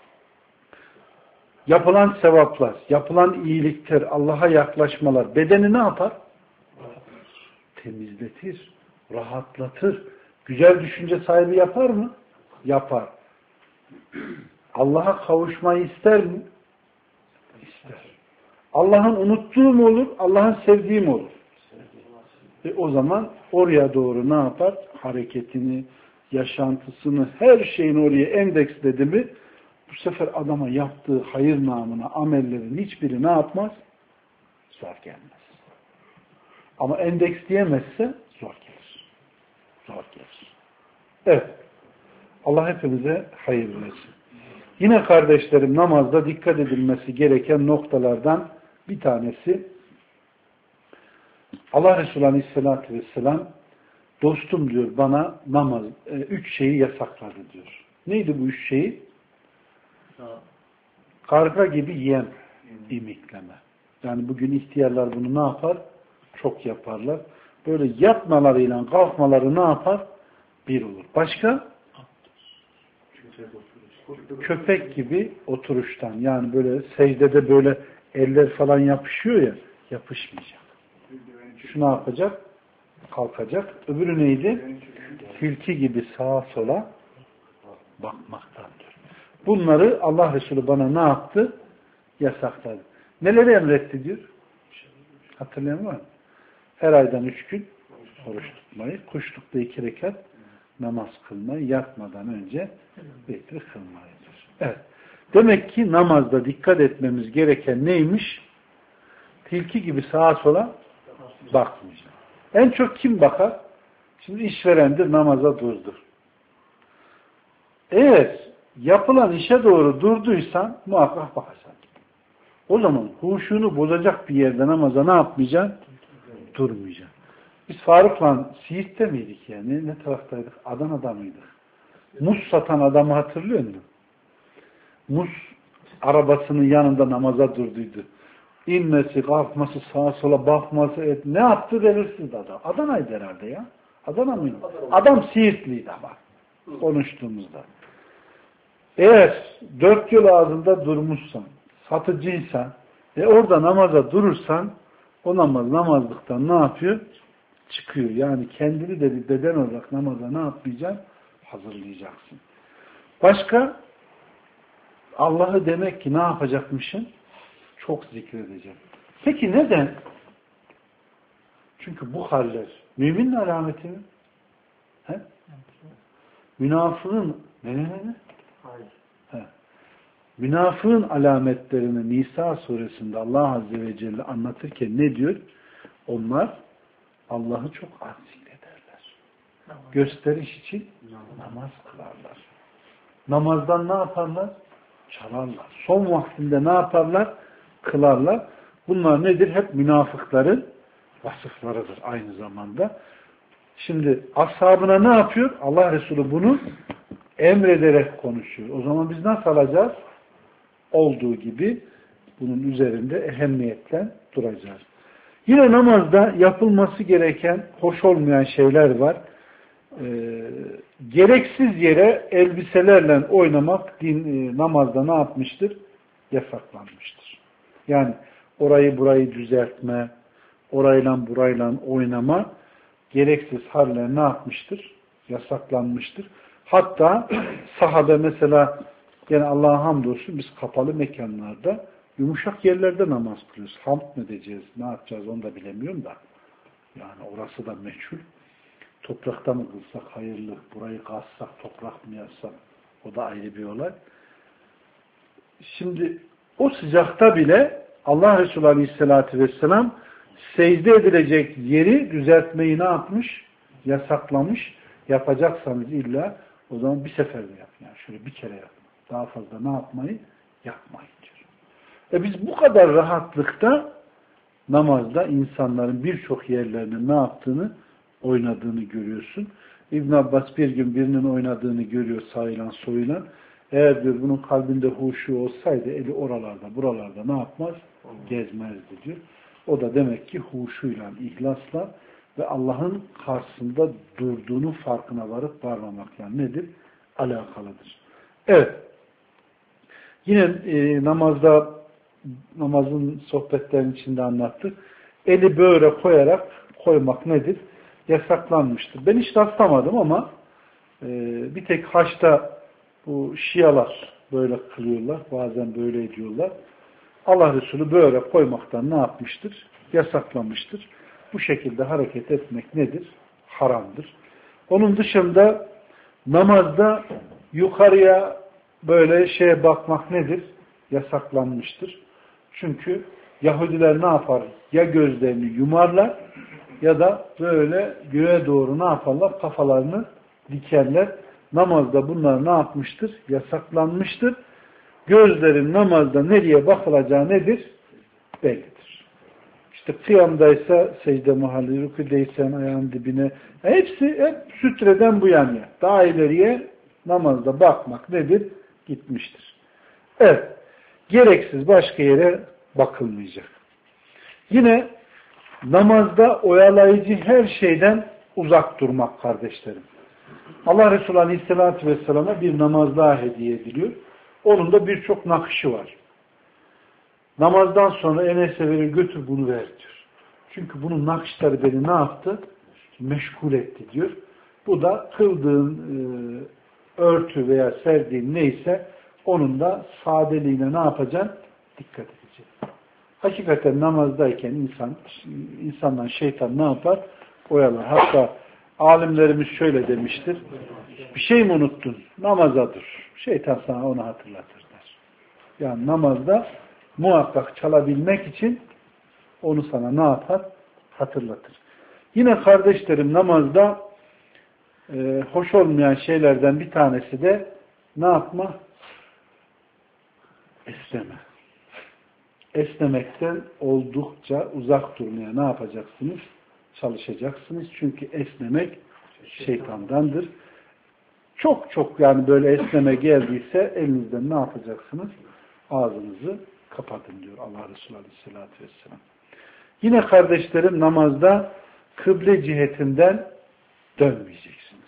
yapılan sevaplar, yapılan iyilikler, Allah'a yaklaşmalar bedeni ne yapar? Temizletir, rahatlatır. Güzel düşünce sahibi yapar mı? Yapar. Allah'a kavuşmayı ister mi? İster. Allah'ın unuttuğu mu olur? Allah'ın sevdiği mi olur? Ve o zaman oraya doğru ne yapar? Hareketini, yaşantısını, her şeyini oraya endeksledi mi bu sefer adama yaptığı hayır namına amellerin hiçbiri ne yapmaz? Zor gelmez. Ama endeksleyemezse zor gelir. Zor gelir. Evet. Allah hepimize hayır versin. Yine kardeşlerim, namazda dikkat edilmesi gereken noktalardan bir tanesi, Allah Resulü Aleyhisselatü Vesselam dostum diyor bana namaz, e, üç şeyi yasakladı diyor. Neydi bu üç şeyi? Karga gibi yem imikleme. Yani bugün ihtiyarlar bunu ne yapar? Çok yaparlar. Böyle yatmalarıyla kalkmaları ne yapar? Bir olur. Başka? Köpek gibi oturuştan. Yani böyle secdede böyle eller falan yapışıyor ya, yapışmayacak. Şu ne yapacak? Kalkacak. Öbürü neydi? Tilki gibi sağa sola bakmaktandır. Bunları Allah Resulü bana ne yaptı? Yasakladı. Neleri emretti diyor? Hatırlayan var mı? Her aydan üç gün oruç tutmayı, kuşlukta iki rekat namaz kılmayı, yatmadan önce vitri kılmayıdır. Evet. Demek ki namazda dikkat etmemiz gereken neymiş? Tilki gibi sağa sola bakmayacak. En çok kim bakar? Şimdi işverendir, namaza durdur. Eğer yapılan işe doğru durduysan muhakkak bakarsın. O zaman huşunu bozacak bir yerde namaza ne yapmayacaksın? Durmayacaksın. Biz Faruk'la Siirt'te miydik yani? Ne taraftaydık? Adana'da mıydık? Muz satan adamı hatırlıyor musun? Muz arabasının yanında namaza durduydu. İnmesi, kalkması, sağa sola bakması, et. Ne yaptı belirsiz adam. Adana'ydı herhalde ya. Adana mıydı? Adam Siirtliydi ama. Konuştuğumuzda. Eğer dört yol ağzında durmuşsan, satıcıysan ve orada namaza durursan o namaz namazlıktan ne yapıyor? Çıkıyor. Yani kendini de bir beden olarak namaza ne yapmayacaksın? Hazırlayacaksın. Başka? Allah'ı demek ki ne yapacakmışsın? Çok zikredeceğim. Peki neden? Çünkü bu haller müminin alameti mi? He? Münafığın ne ne ne? Hayır. He. Münafığın alametlerini Nisa suresinde Allah Azze ve Celle anlatırken ne diyor? Onlar Allah'ı çok az zikrederler. Gösteriş için namaz kılarlar. Namazdan ne yaparlar? Çalarlar. Son vaktinde ne yaparlar? Kılarlar. Bunlar nedir? Hep münafıkların vasıflarıdır aynı zamanda. Şimdi ashabına ne yapıyor? Allah Resulü bunu emrederek konuşuyor. O zaman biz nasıl alacağız? Olduğu gibi bunun üzerinde ehemmiyetle duracağız. Yine namazda yapılması gereken hoş olmayan şeyler var. Ee, gereksiz yere elbiselerle oynamak din, e, namazda ne yapmıştır? Yasaklanmıştır. Yani orayı burayı düzeltme, orayla burayla oynama gereksiz haller ne yapmıştır? Yasaklanmıştır. Hatta sahabe mesela gene Allah'a hamdolsun biz kapalı mekanlarda yumuşak yerlerde namaz kılıyoruz. Hamd mı edeceğiz? Ne yapacağız onu da bilemiyorum da. Yani orası da meçhul. Toprakta mı kılsak hayırlı, burayı kazsak, toprak mı yazsak o da ayrı bir olay. Şimdi o sıcakta bile Allah Resulü Aleyhisselatü Vesselam secde edilecek yeri düzeltmeyi ne yapmış? Yasaklamış. Yapacaksanız illa o zaman bir seferde yapın. Yani şöyle bir kere yapın. Daha fazla ne yapmayı? Yapmayın diyor. E biz bu kadar rahatlıkta namazda insanların birçok yerlerinin ne yaptığını oynadığını görüyorsun. İbn Abbas bir gün birinin oynadığını görüyor sağıyla soluyla. Eğer diyor bunun kalbinde huşu olsaydı eli oralarda buralarda ne yapmaz? Gezmezdi diyor. O da demek ki huşuyla, ihlasla ve Allah'ın karşısında durduğunu farkına varıp varmamakla nedir? Alakalıdır. Evet. Yine e, namazda namazın sohbetlerinin içinde anlattık. Eli böyle koyarak koymak nedir? Yasaklanmıştır. Ben hiç rastlamadım ama e, bir tek haçta bu Şialar böyle kılıyorlar. Bazen böyle ediyorlar. Allah Resulü böyle koymaktan ne yapmıştır? Yasaklamıştır. Bu şekilde hareket etmek nedir? Haramdır. Onun dışında namazda yukarıya böyle şeye bakmak nedir? Yasaklanmıştır. Çünkü Yahudiler ne yapar? Ya gözlerini yumarlar ya da böyle göğe doğru ne yaparlar? Kafalarını dikerler. namazda bunlar ne yapmıştır? Yasaklanmıştır. Gözlerin namazda nereye bakılacağı nedir? Bellidir. İşte kıyamdaysa secde mahalli, rüküdeysen ayağın dibine. Hepsi hep sütreden bu yanıya. Daha ileriye namazda bakmak nedir? Gitmiştir. Evet. Gereksiz başka yere bakılmayacak. Yine namazda oyalayıcı her şeyden uzak durmak kardeşlerim. Allah Resulü Aleyhisselatü Vesselam'a bir namaz daha hediye ediliyor. Onun da birçok nakışı var. Namazdan sonra Enes'e verir, götür bunu ver diyor. Çünkü bunun nakışları beni ne yaptı? Meşgul etti diyor. Bu da kıldığın e, örtü veya serdiğin neyse onun da sadeliğine ne yapacaksın? Dikkat edeceksin. Hakikaten namazdayken insan, insandan şeytan ne yapar? Oyalar. Hatta alimlerimiz şöyle demiştir. Bir şey mi unuttun? Namaza dur. Şeytan sana onu hatırlatır der. Yani namazda muhakkak çalabilmek için onu sana ne yapar? Hatırlatır. Yine kardeşlerim namazda e, hoş olmayan şeylerden bir tanesi de ne yapma? Esneme. Esnemekten oldukça uzak durmaya ne yapacaksınız? Çalışacaksınız. Çünkü esnemek şeytandandır. Çok çok yani böyle esneme geldiyse elinizden ne yapacaksınız? Ağzınızı kapatın diyor Allah Resulü Aleyhisselatü Vesselam. Yine kardeşlerim namazda kıble cihetinden dönmeyeceksiniz.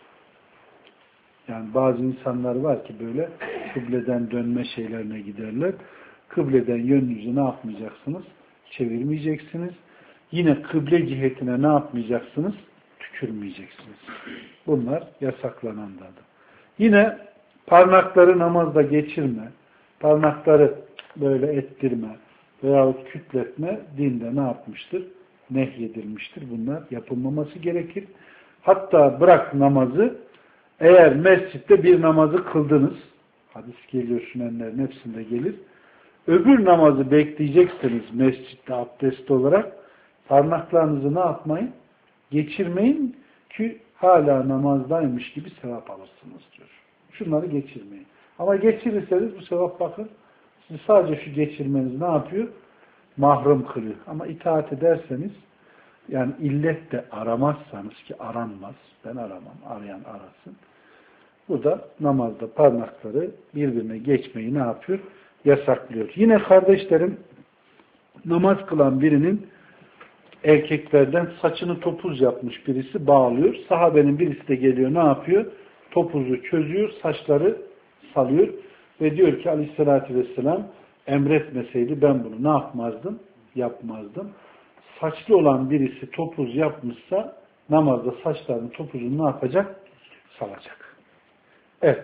Yani bazı insanlar var ki böyle kıbleden dönme şeylerine giderler. Kıbleden yönünüzü ne yapmayacaksınız? Çevirmeyeceksiniz. Yine kıble cihetine ne yapmayacaksınız? Tükürmeyeceksiniz. Bunlar yasaklananlardır. Yine parmakları namazda geçirme, parmakları böyle ettirme veyahut kütletme dinde ne yapmıştır? Nehyedilmiştir. Bunlar yapılmaması gerekir. Hatta bırak namazı, eğer mescitte bir namazı kıldınız, hadis geliyor, sünenlerin hepsinde gelir, öbür namazı bekleyeceksiniz mescitte abdest olarak, parmaklarınızı ne yapmayın? Geçirmeyin ki hala namazdaymış gibi sevap alırsınız diyor. Şunları geçirmeyin. Ama geçirirseniz bu sevap bakın, sizi sadece şu geçirmeniz ne yapıyor? Mahrum kılıyor. Ama itaat ederseniz, yani illet de aramazsanız ki aranmaz, ben aramam, arayan arasın. Bu da namazda parmakları birbirine geçmeyi ne yapıyor? Yasaklıyor. Yine kardeşlerim, namaz kılan birinin erkeklerden saçını topuz yapmış birisi bağlıyor. Sahabenin birisi de geliyor, ne yapıyor? Topuzu çözüyor, saçları salıyor ve diyor ki Aleyhisselatü Vesselam emretmeseydi ben bunu ne yapmazdım? Yapmazdım. Saçlı olan birisi topuz yapmışsa namazda saçlarının topuzunu ne yapacak? Salacak. Evet.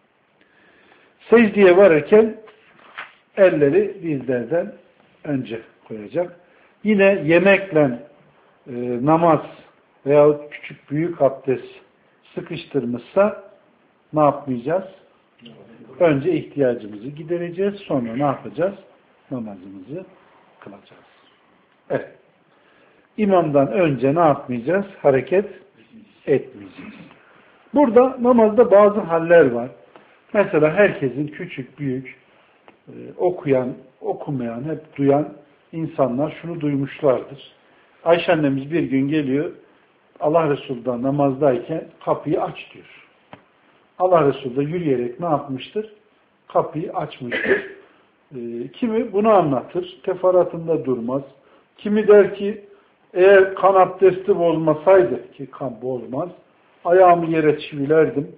Secdeye varırken elleri dizlerden önce koyacak. Yine yemekle e, namaz veyahut küçük büyük abdest sıkıştırmışsa ne yapmayacağız? Önce ihtiyacımızı gidereceğiz. Sonra ne yapacağız? Namazımızı kılacağız. Evet. İmamdan önce ne yapmayacağız? Hareket etmeyeceğiz. Burada namazda bazı haller var. Mesela herkesin küçük, büyük, e, okuyan, okumayan, hep duyan insanlar şunu duymuşlardır. Ayşe annemiz bir gün geliyor, Allah Resulü'den namazdayken kapıyı aç diyor. Allah Resulü de yürüyerek ne yapmıştır? Kapıyı açmıştır. E, kimi bunu anlatır, teferruatında durmaz. Kimi der ki, eğer kan abdesti bozmasaydı, ki kan bozmaz, ayağımı yere çivilerdim,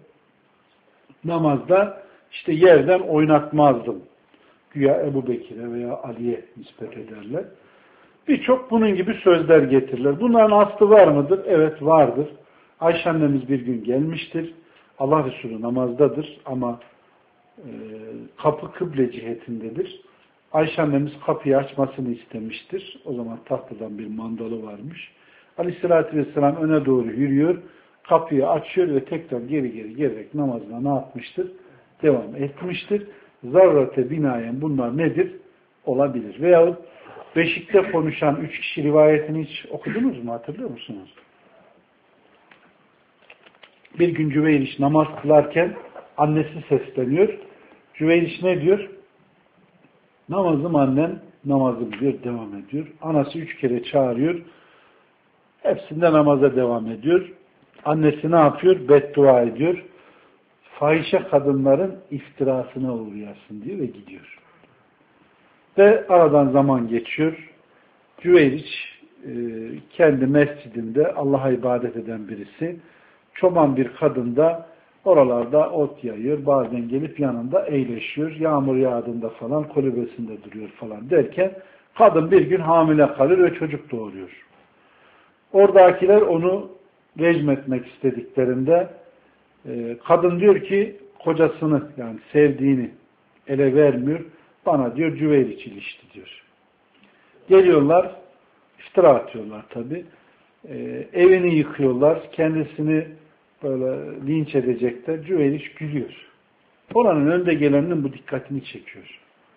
namazda işte yerden oynatmazdım. Güya Ebu Bekir'e veya Ali'ye nispet ederler. Birçok bunun gibi sözler getirirler. Bunların aslı var mıdır? Evet vardır. Ayşe annemiz bir gün gelmiştir. Allah Resulü namazdadır ama e, kapı kıble cihetindedir. Ayşe annemiz kapıyı açmasını istemiştir. O zaman tahtadan bir mandalı varmış. Aleyhissalatü vesselam öne doğru yürüyor. Kapıyı açıyor ve tekrar geri geri gelerek namazına ne yapmıştır? Devam etmiştir. Zarrate binayen bunlar nedir? Olabilir. Veyahut beşikte konuşan üç kişi rivayetini hiç okudunuz mu? Hatırlıyor musunuz? Bir gün Cüveyriş namaz kılarken annesi sesleniyor. Cüveyriş ne diyor? Namazım annem, namazım diyor, devam ediyor. Anası üç kere çağırıyor. Hepsinde namaza devam ediyor. Annesi ne yapıyor? Beddua ediyor. Fahişe kadınların iftirasına uğrayasın diyor ve gidiyor. Ve aradan zaman geçiyor. Cüveyriç kendi mescidinde Allah'a ibadet eden birisi. Çoban bir kadın da oralarda ot yayıyor. Bazen gelip yanında eğleşiyor. Yağmur yağdığında falan kulübesinde duruyor falan derken kadın bir gün hamile kalır ve çocuk doğuruyor. Oradakiler onu rejim etmek istediklerinde kadın diyor ki kocasını yani sevdiğini ele vermiyor. Bana diyor Cüveyriç ilişti diyor. Geliyorlar, iftira atıyorlar tabi. Ee, evini yıkıyorlar, kendisini böyle linç edecekler. Cüveyriç gülüyor. Oranın önde geleninin bu dikkatini çekiyor.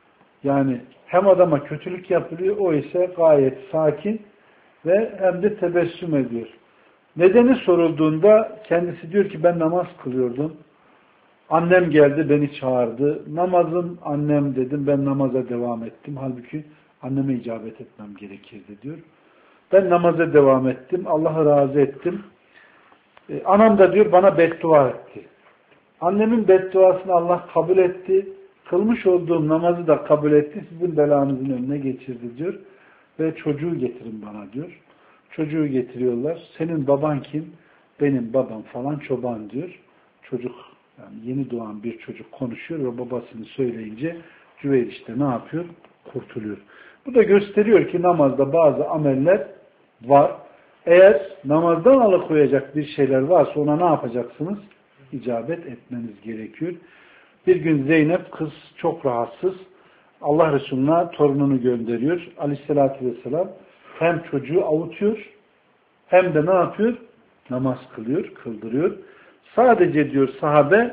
Yani hem adama kötülük yapılıyor, o ise gayet sakin ve hem de tebessüm ediyor. Nedeni sorulduğunda kendisi diyor ki ben namaz kılıyordum. Annem geldi beni çağırdı. Namazım annem dedim ben namaza devam ettim. Halbuki anneme icabet etmem gerekirdi diyor. Ben namaza devam ettim. Allah'ı razı ettim. Ee, anam da diyor bana beddua etti. Annemin bedduasını Allah kabul etti. Kılmış olduğum namazı da kabul etti. Sizin belanızın önüne geçirdi diyor. Ve çocuğu getirin bana diyor. Çocuğu getiriyorlar. Senin baban kim? Benim babam falan çoban diyor. Çocuk yani yeni doğan bir çocuk konuşuyor ve babasını söyleyince Cüveyriç de ne yapıyor? Kurtuluyor. Bu da gösteriyor ki namazda bazı ameller var. Eğer namazdan alıkoyacak bir şeyler varsa ona ne yapacaksınız? İcabet etmeniz gerekiyor. Bir gün Zeynep kız çok rahatsız. Allah Resulü'ne torununu gönderiyor. Aleyhissalatü vesselam hem çocuğu avutuyor hem de ne yapıyor? Namaz kılıyor, kıldırıyor. Sadece diyor sahabe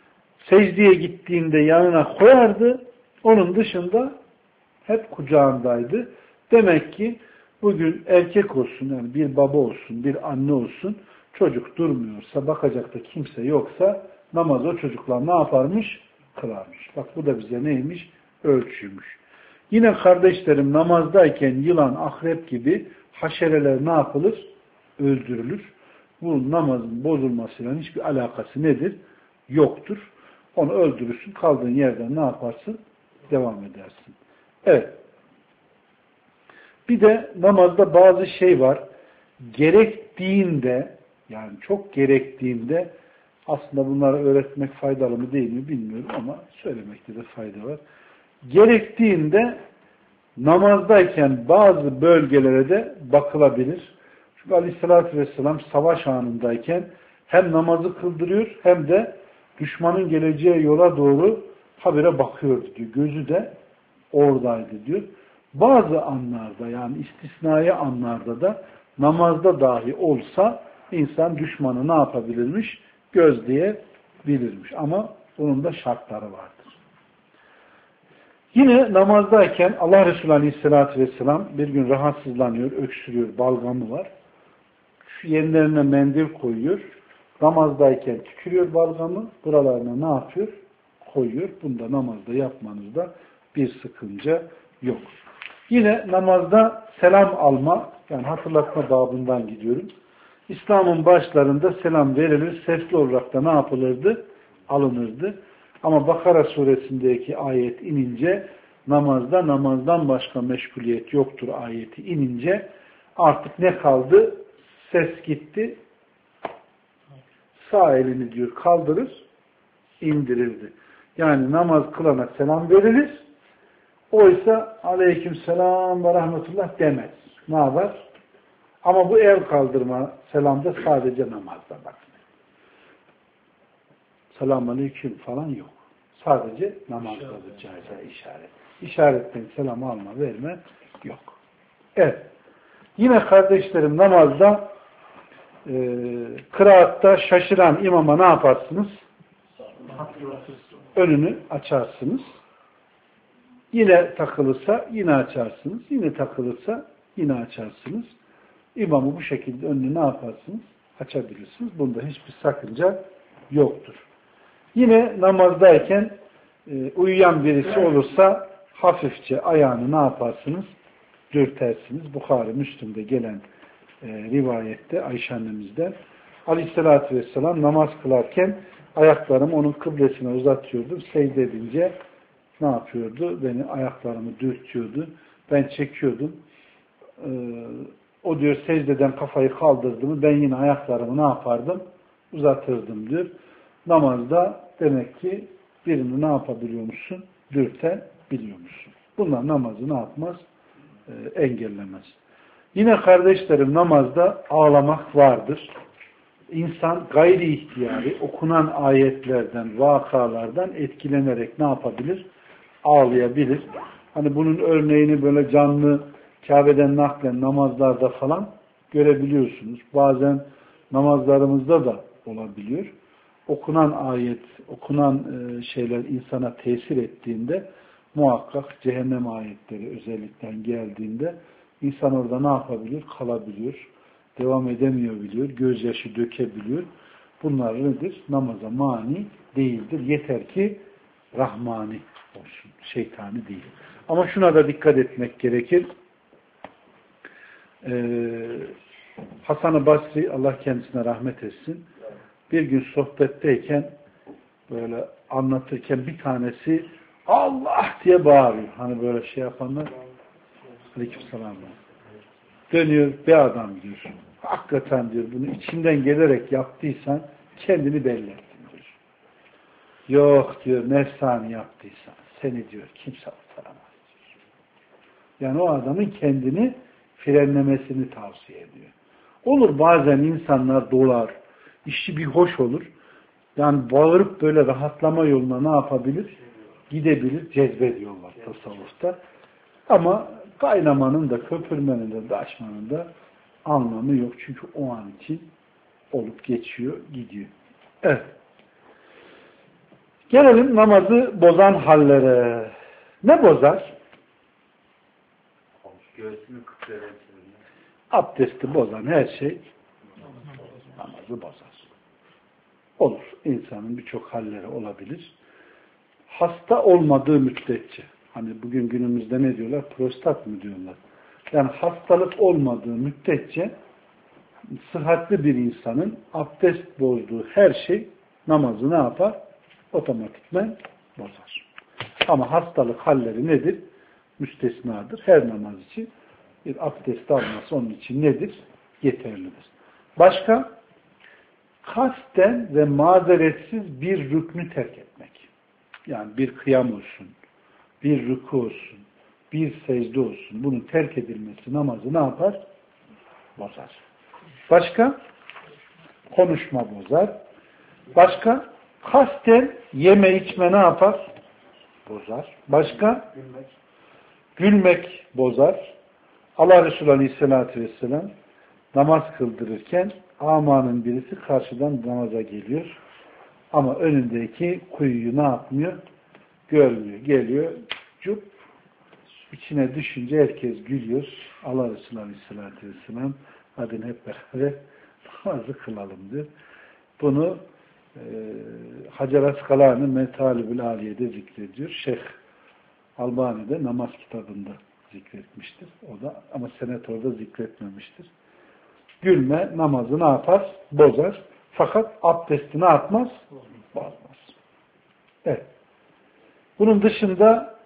secdeye gittiğinde yanına koyardı. Onun dışında hep kucağındaydı. Demek ki bugün erkek olsun, yani bir baba olsun, bir anne olsun, çocuk durmuyorsa, bakacak da kimse yoksa namaz o çocuklar ne yaparmış? Kılarmış. Bak bu da bize neymiş? Ölçüymüş. Yine kardeşlerim namazdayken yılan, akrep gibi haşereler ne yapılır? Öldürülür. Bu namazın bozulmasıyla hiçbir alakası nedir? Yoktur. Onu öldürürsün. Kaldığın yerden ne yaparsın? Devam edersin. Evet. Bir de namazda bazı şey var. Gerektiğinde yani çok gerektiğinde aslında bunları öğretmek faydalı mı değil mi bilmiyorum ama söylemekte de fayda var. Gerektiğinde namazdayken bazı bölgelere de bakılabilir. Çünkü Aleyhisselatü Vesselam savaş anındayken hem namazı kıldırıyor hem de düşmanın geleceği yola doğru habire bakıyordu diyor. Gözü de oradaydı diyor. Bazı anlarda yani istisnai anlarda da namazda dahi olsa insan düşmanı ne yapabilirmiş? Gözleyebilirmiş. Ama bunun da şartları vardır. Yine namazdayken Allah Resulü Aleyhisselatü Vesselam bir gün rahatsızlanıyor, öksürüyor, balgamı var. Şu yerlerine mendil koyuyor. Namazdayken tükürüyor balgamı, buralarına ne yapıyor? Koyuyor. Bunda namazda yapmanızda bir sıkınca yok. Yine namazda selam alma, yani hatırlatma babından gidiyorum. İslam'ın başlarında selam verilir, sesli olarak da ne yapılırdı? Alınırdı. Ama Bakara suresindeki ayet inince namazda namazdan başka meşguliyet yoktur ayeti inince artık ne kaldı? Ses gitti. Sağ elini diyor kaldırır, indirirdi. Yani namaz kılana selam verilir. Oysa aleykümselam ve rahmetullah demez. Ne yapar? Ama bu el kaldırma selamda sadece namazda bak. Selamun aleyküm falan yok. Sadece namazda caize işaret. İşaretten selam alma verme yok. Evet. Yine kardeşlerim namazda e, kıraatta şaşıran imama ne yaparsınız? Önünü açarsınız. Yine takılırsa yine açarsınız. Yine takılırsa yine açarsınız. İmamı bu şekilde önünü ne yaparsınız? açabilirsiniz. Bunda hiçbir sakınca yoktur. Yine namazdayken e, uyuyan birisi olursa hafifçe ayağını ne yaparsınız? Dürtersiniz. Bukhari Müslim'de gelen e, rivayette Ayşe annemizden Aleyhisselatü Vesselam namaz kılarken ayaklarımı onun kıblesine uzatıyordum. Secde edince ne yapıyordu? Beni ayaklarımı dürtüyordu. Ben çekiyordum. Ee, o diyor secdeden kafayı kaldırdı mı ben yine ayaklarımı ne yapardım? Uzatırdım diyor. Namazda demek ki birini ne yapabiliyormuşsun? Dürtebiliyormuşsun. Bunlar namazı ne yapmaz? Ee, engellemez. Yine kardeşlerim namazda ağlamak vardır. İnsan gayri ihtiyari okunan ayetlerden, vakalardan etkilenerek ne yapabilir? Ağlayabilir. Hani bunun örneğini böyle canlı Kabe'den naklen namazlarda falan görebiliyorsunuz. Bazen namazlarımızda da olabiliyor. Okunan ayet, okunan şeyler insana tesir ettiğinde muhakkak cehennem ayetleri özellikle geldiğinde insan orada ne yapabilir? Kalabiliyor. Devam edemiyor biliyor. Gözyaşı dökebiliyor. Bunlar nedir? Namaza mani değildir. Yeter ki rahmani olsun. Şeytani değil. Ama şuna da dikkat etmek gerekir. Ee, Hasan-ı Basri Allah kendisine rahmet etsin. Bir gün sohbetteyken böyle anlatırken bir tanesi Allah diye bağırıyor. Hani böyle şey yapanlar Aleykümselam. Dönüyor bir adam diyor. Hakikaten diyor bunu içinden gelerek yaptıysan kendini belli ettin diyor. Yok diyor nefsani yaptıysan seni diyor kimse kurtaramaz diyor. Yani o adamın kendini frenlemesini tavsiye ediyor. Olur bazen insanlar dolar, işi bir hoş olur. Yani bağırıp böyle rahatlama yoluna ne yapabilir? Gidebilir, cezbediyorlar tasavvufta. Ama kaynamanın da, köpürmenin de, daşmanın da anlamı yok. Çünkü o an için olup geçiyor, gidiyor. Evet. Gelelim namazı bozan hallere. Ne bozar? Göğsünü kıpırdayan. Abdesti bozan her şey namazı bozar. Olur. İnsanın birçok halleri olabilir. Hasta olmadığı müddetçe, hani bugün günümüzde ne diyorlar? Prostat mı diyorlar? Yani hastalık olmadığı müddetçe sıhhatli bir insanın abdest bozduğu her şey namazı ne yapar? Otomatikmen bozar. Ama hastalık halleri nedir? Müstesnadır. Her namaz için bir abdest alması onun için nedir? Yeterlidir. Başka? Kasten ve mazeretsiz bir rüknü terk etmek. Yani bir kıyam olsun, bir rükû olsun, bir secde olsun. Bunun terk edilmesi namazı ne yapar? Bozar. Başka? Konuşma bozar. Başka? Kasten yeme içme ne yapar? Bozar. Başka? Gülmek. Gülmek bozar. Allah Resulü Aleyhisselatü Vesselam namaz kıldırırken amanın birisi karşıdan namaza geliyor. Ama önündeki kuyuyu ne yapmıyor? Görmüyor. Geliyor. Cup. İçine düşünce herkes gülüyor. Allah Resulü Aleyhisselatü Vesselam hadi hep beraber namazı kılalım diyor. Bunu e, Hacer Askalani Metalibül Aliye'de zikrediyor. Şeyh Albani'de namaz kitabında zikretmiştir. O da ama senet orada zikretmemiştir. Gülme namazı ne yapar? Bozar. Fakat abdesti ne yapmaz? Bozmaz. Evet. Bunun dışında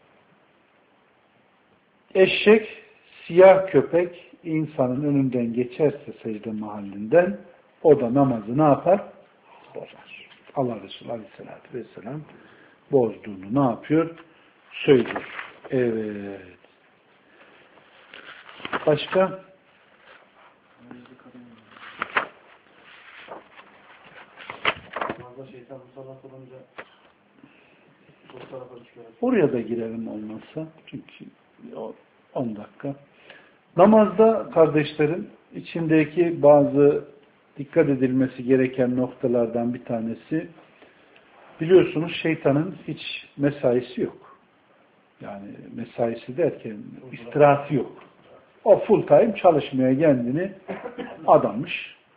eşek, siyah köpek insanın önünden geçerse secde mahallinden o da namazı ne yapar? Bozar. Allah Resulü Aleyhisselatü Vesselam bozduğunu ne yapıyor? Söylüyor. Evet. Başka? Şeytan musallat olunca sol tarafa çıkıyor. Oraya da girelim olmazsa. Çünkü on dakika. Namazda kardeşlerim içindeki bazı dikkat edilmesi gereken noktalardan bir tanesi biliyorsunuz şeytanın hiç mesaisi yok. Yani mesaisi derken istirahati yok. O full time çalışmaya kendini adamış.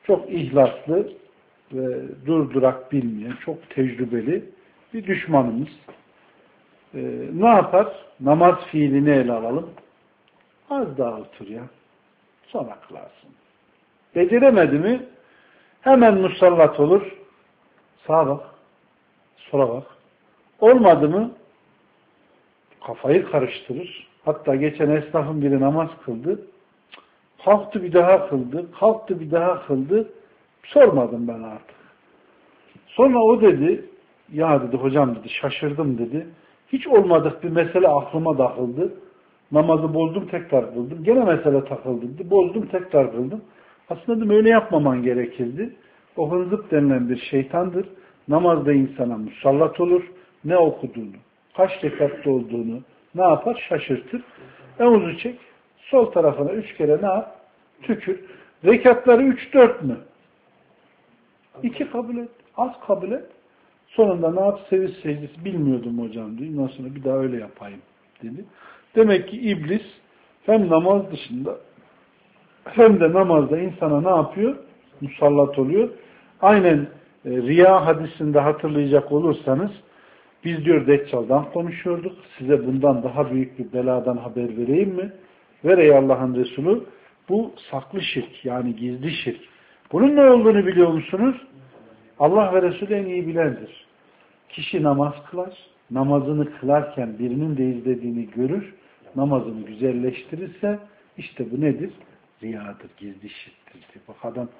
çok ihlaslı ve durdurak bilmeyen, çok tecrübeli bir düşmanımız. Ee, ne yapar? Namaz fiilini ele alalım. Az daha otur ya. Sonra kılarsın. Beceremedi mi hemen musallat olur. Sağa bak. Sola bak. Olmadı mı kafayı karıştırır. Hatta geçen esnafın biri namaz kıldı. Kalktı bir daha kıldı. Kalktı bir daha kıldı. Sormadım ben artık. Sonra o dedi, ya dedi hocam dedi, şaşırdım dedi. Hiç olmadık bir mesele aklıma takıldı. Namazı bozdum tekrar kıldım. Gene mesele takıldı dedi. Bozdum tekrar kıldım. Aslında dedim, öyle yapmaman gerekirdi. O hınzıp denilen bir şeytandır. Namazda insana musallat olur. Ne okuduğunu, kaç rekatta olduğunu ne yapar? Şaşırtır. Emuzu çek. Sol tarafına üç kere ne yap? Tükür. Rekatları üç dört mü? İki kabul et. Az kabul et. Sonunda ne yap? Seviz secdesi bilmiyordum hocam diyor. Ondan sonra bir daha öyle yapayım dedi. Demek ki iblis hem namaz dışında hem de namazda insana ne yapıyor? Musallat oluyor. Aynen e, Riya hadisinde hatırlayacak olursanız biz diyor Deccal'dan konuşuyorduk. Size bundan daha büyük bir beladan haber vereyim mi? Ver ey Allah'ın Resulü. Bu saklı şirk, yani gizli şirk. Bunun ne olduğunu biliyor musunuz? Allah ve Resulü en iyi bilendir. Kişi namaz kılar, namazını kılarken birinin de izlediğini görür, namazını güzelleştirirse işte bu nedir? Riyadır, gizli şirktir. Bak adam,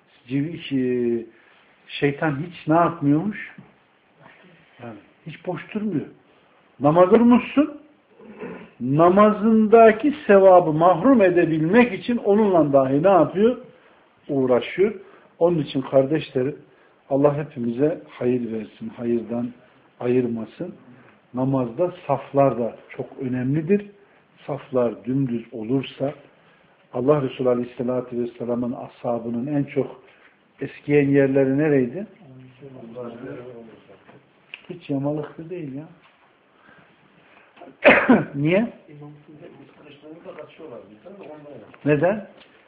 şeytan hiç ne yapmıyormuş? Yani hiç boş durmuyor. Namaz kılmışsın, namazındaki sevabı mahrum edebilmek için onunla dahi ne yapıyor? Uğraşıyor. Onun için kardeşlerim, Allah hepimize hayır versin, hayırdan ayırmasın. Namazda saflar da çok önemlidir. Saflar dümdüz olursa, Allah Resulü Aleyhisselatü Vesselam'ın ashabının en çok eskiyen yerleri nereydi? Hiç yamalıklı değil ya. Niye? Neden?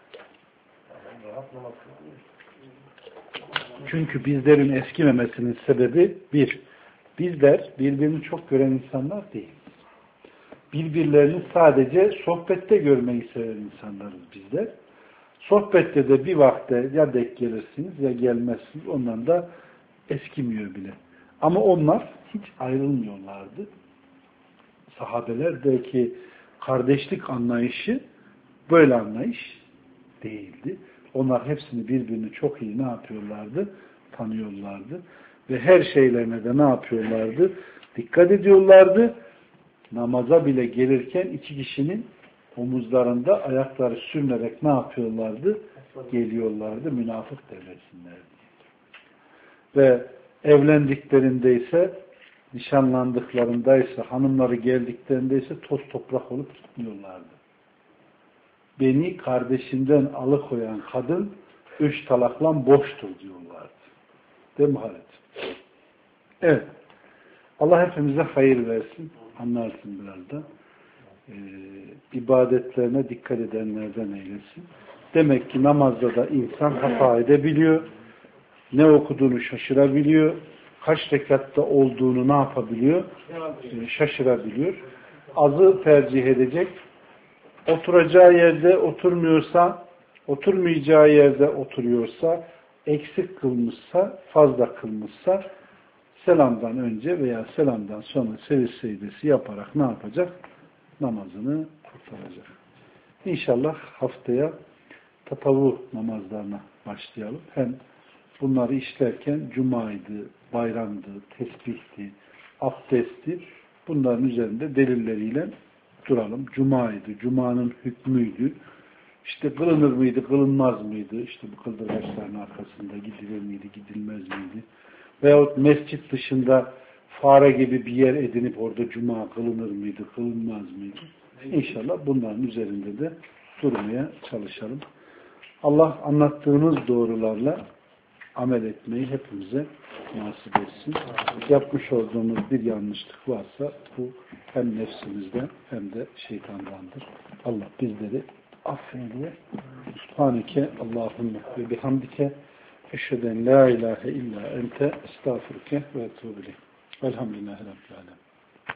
Çünkü bizlerin eskimemesinin sebebi bir, bizler birbirini çok gören insanlar değiliz. Birbirlerini sadece sohbette görmeyi seven insanlarız bizler. Sohbette de bir vakte ya denk gelirsiniz ya gelmezsiniz. Ondan da eskimiyor bile. Ama onlar hiç ayrılmıyorlardı. Sahabeler belki kardeşlik anlayışı böyle anlayış değildi. Onlar hepsini birbirini çok iyi ne yapıyorlardı? Tanıyorlardı. Ve her şeylerine de ne yapıyorlardı? Dikkat ediyorlardı. Namaza bile gelirken iki kişinin omuzlarında ayakları sürünerek ne yapıyorlardı? Geliyorlardı. Münafık demesinler. Ve evlendiklerinde ise, nişanlandıklarındaysa, hanımları geldiklerinde ise toz toprak olup gitmiyorlardı. Beni kardeşinden alıkoyan kadın üç talakla boştur diyorlardı. Değil mi Halit? Evet. Allah hepimize hayır versin. Anlarsın biraz da. Ee, ibadetlerine dikkat edenlerden eylesin. Demek ki namazda da insan hata edebiliyor. Ne okuduğunu şaşırabiliyor. Kaç rekatta olduğunu ne yapabiliyor? Ee, şaşırabiliyor. Azı tercih edecek. Oturacağı yerde oturmuyorsa, oturmayacağı yerde oturuyorsa, eksik kılmışsa, fazla kılmışsa, selamdan önce veya selamdan sonra seviş secdesi yaparak ne yapacak? Namazını kurtaracak. İnşallah haftaya tatavu namazlarına başlayalım. Hem bunları işlerken cumaydı, bayramdı, tesbihti, abdestti. Bunların üzerinde delilleriyle duralım. Cumaydı, cumanın hükmüydü. İşte kılınır mıydı, kılınmaz mıydı? İşte bu kıldırgaçların arkasında gidilir miydi, gidilmez miydi? Veyahut mescit dışında fare gibi bir yer edinip orada cuma kılınır mıydı, kılınmaz mıydı? İnşallah bunların üzerinde de durmaya çalışalım. Allah anlattığımız doğrularla amel etmeyi hepimize nasip etsin. Yapmış olduğumuz bir yanlışlık varsa bu hem nefsimizden hem de şeytandandır. Allah bizleri affeyle. Subhaneke Allahümme ve bihamdike eşheden la ilahe illa ente estağfurke ve etûbü ileyk. Velhamdülillahi Rabbil alemin.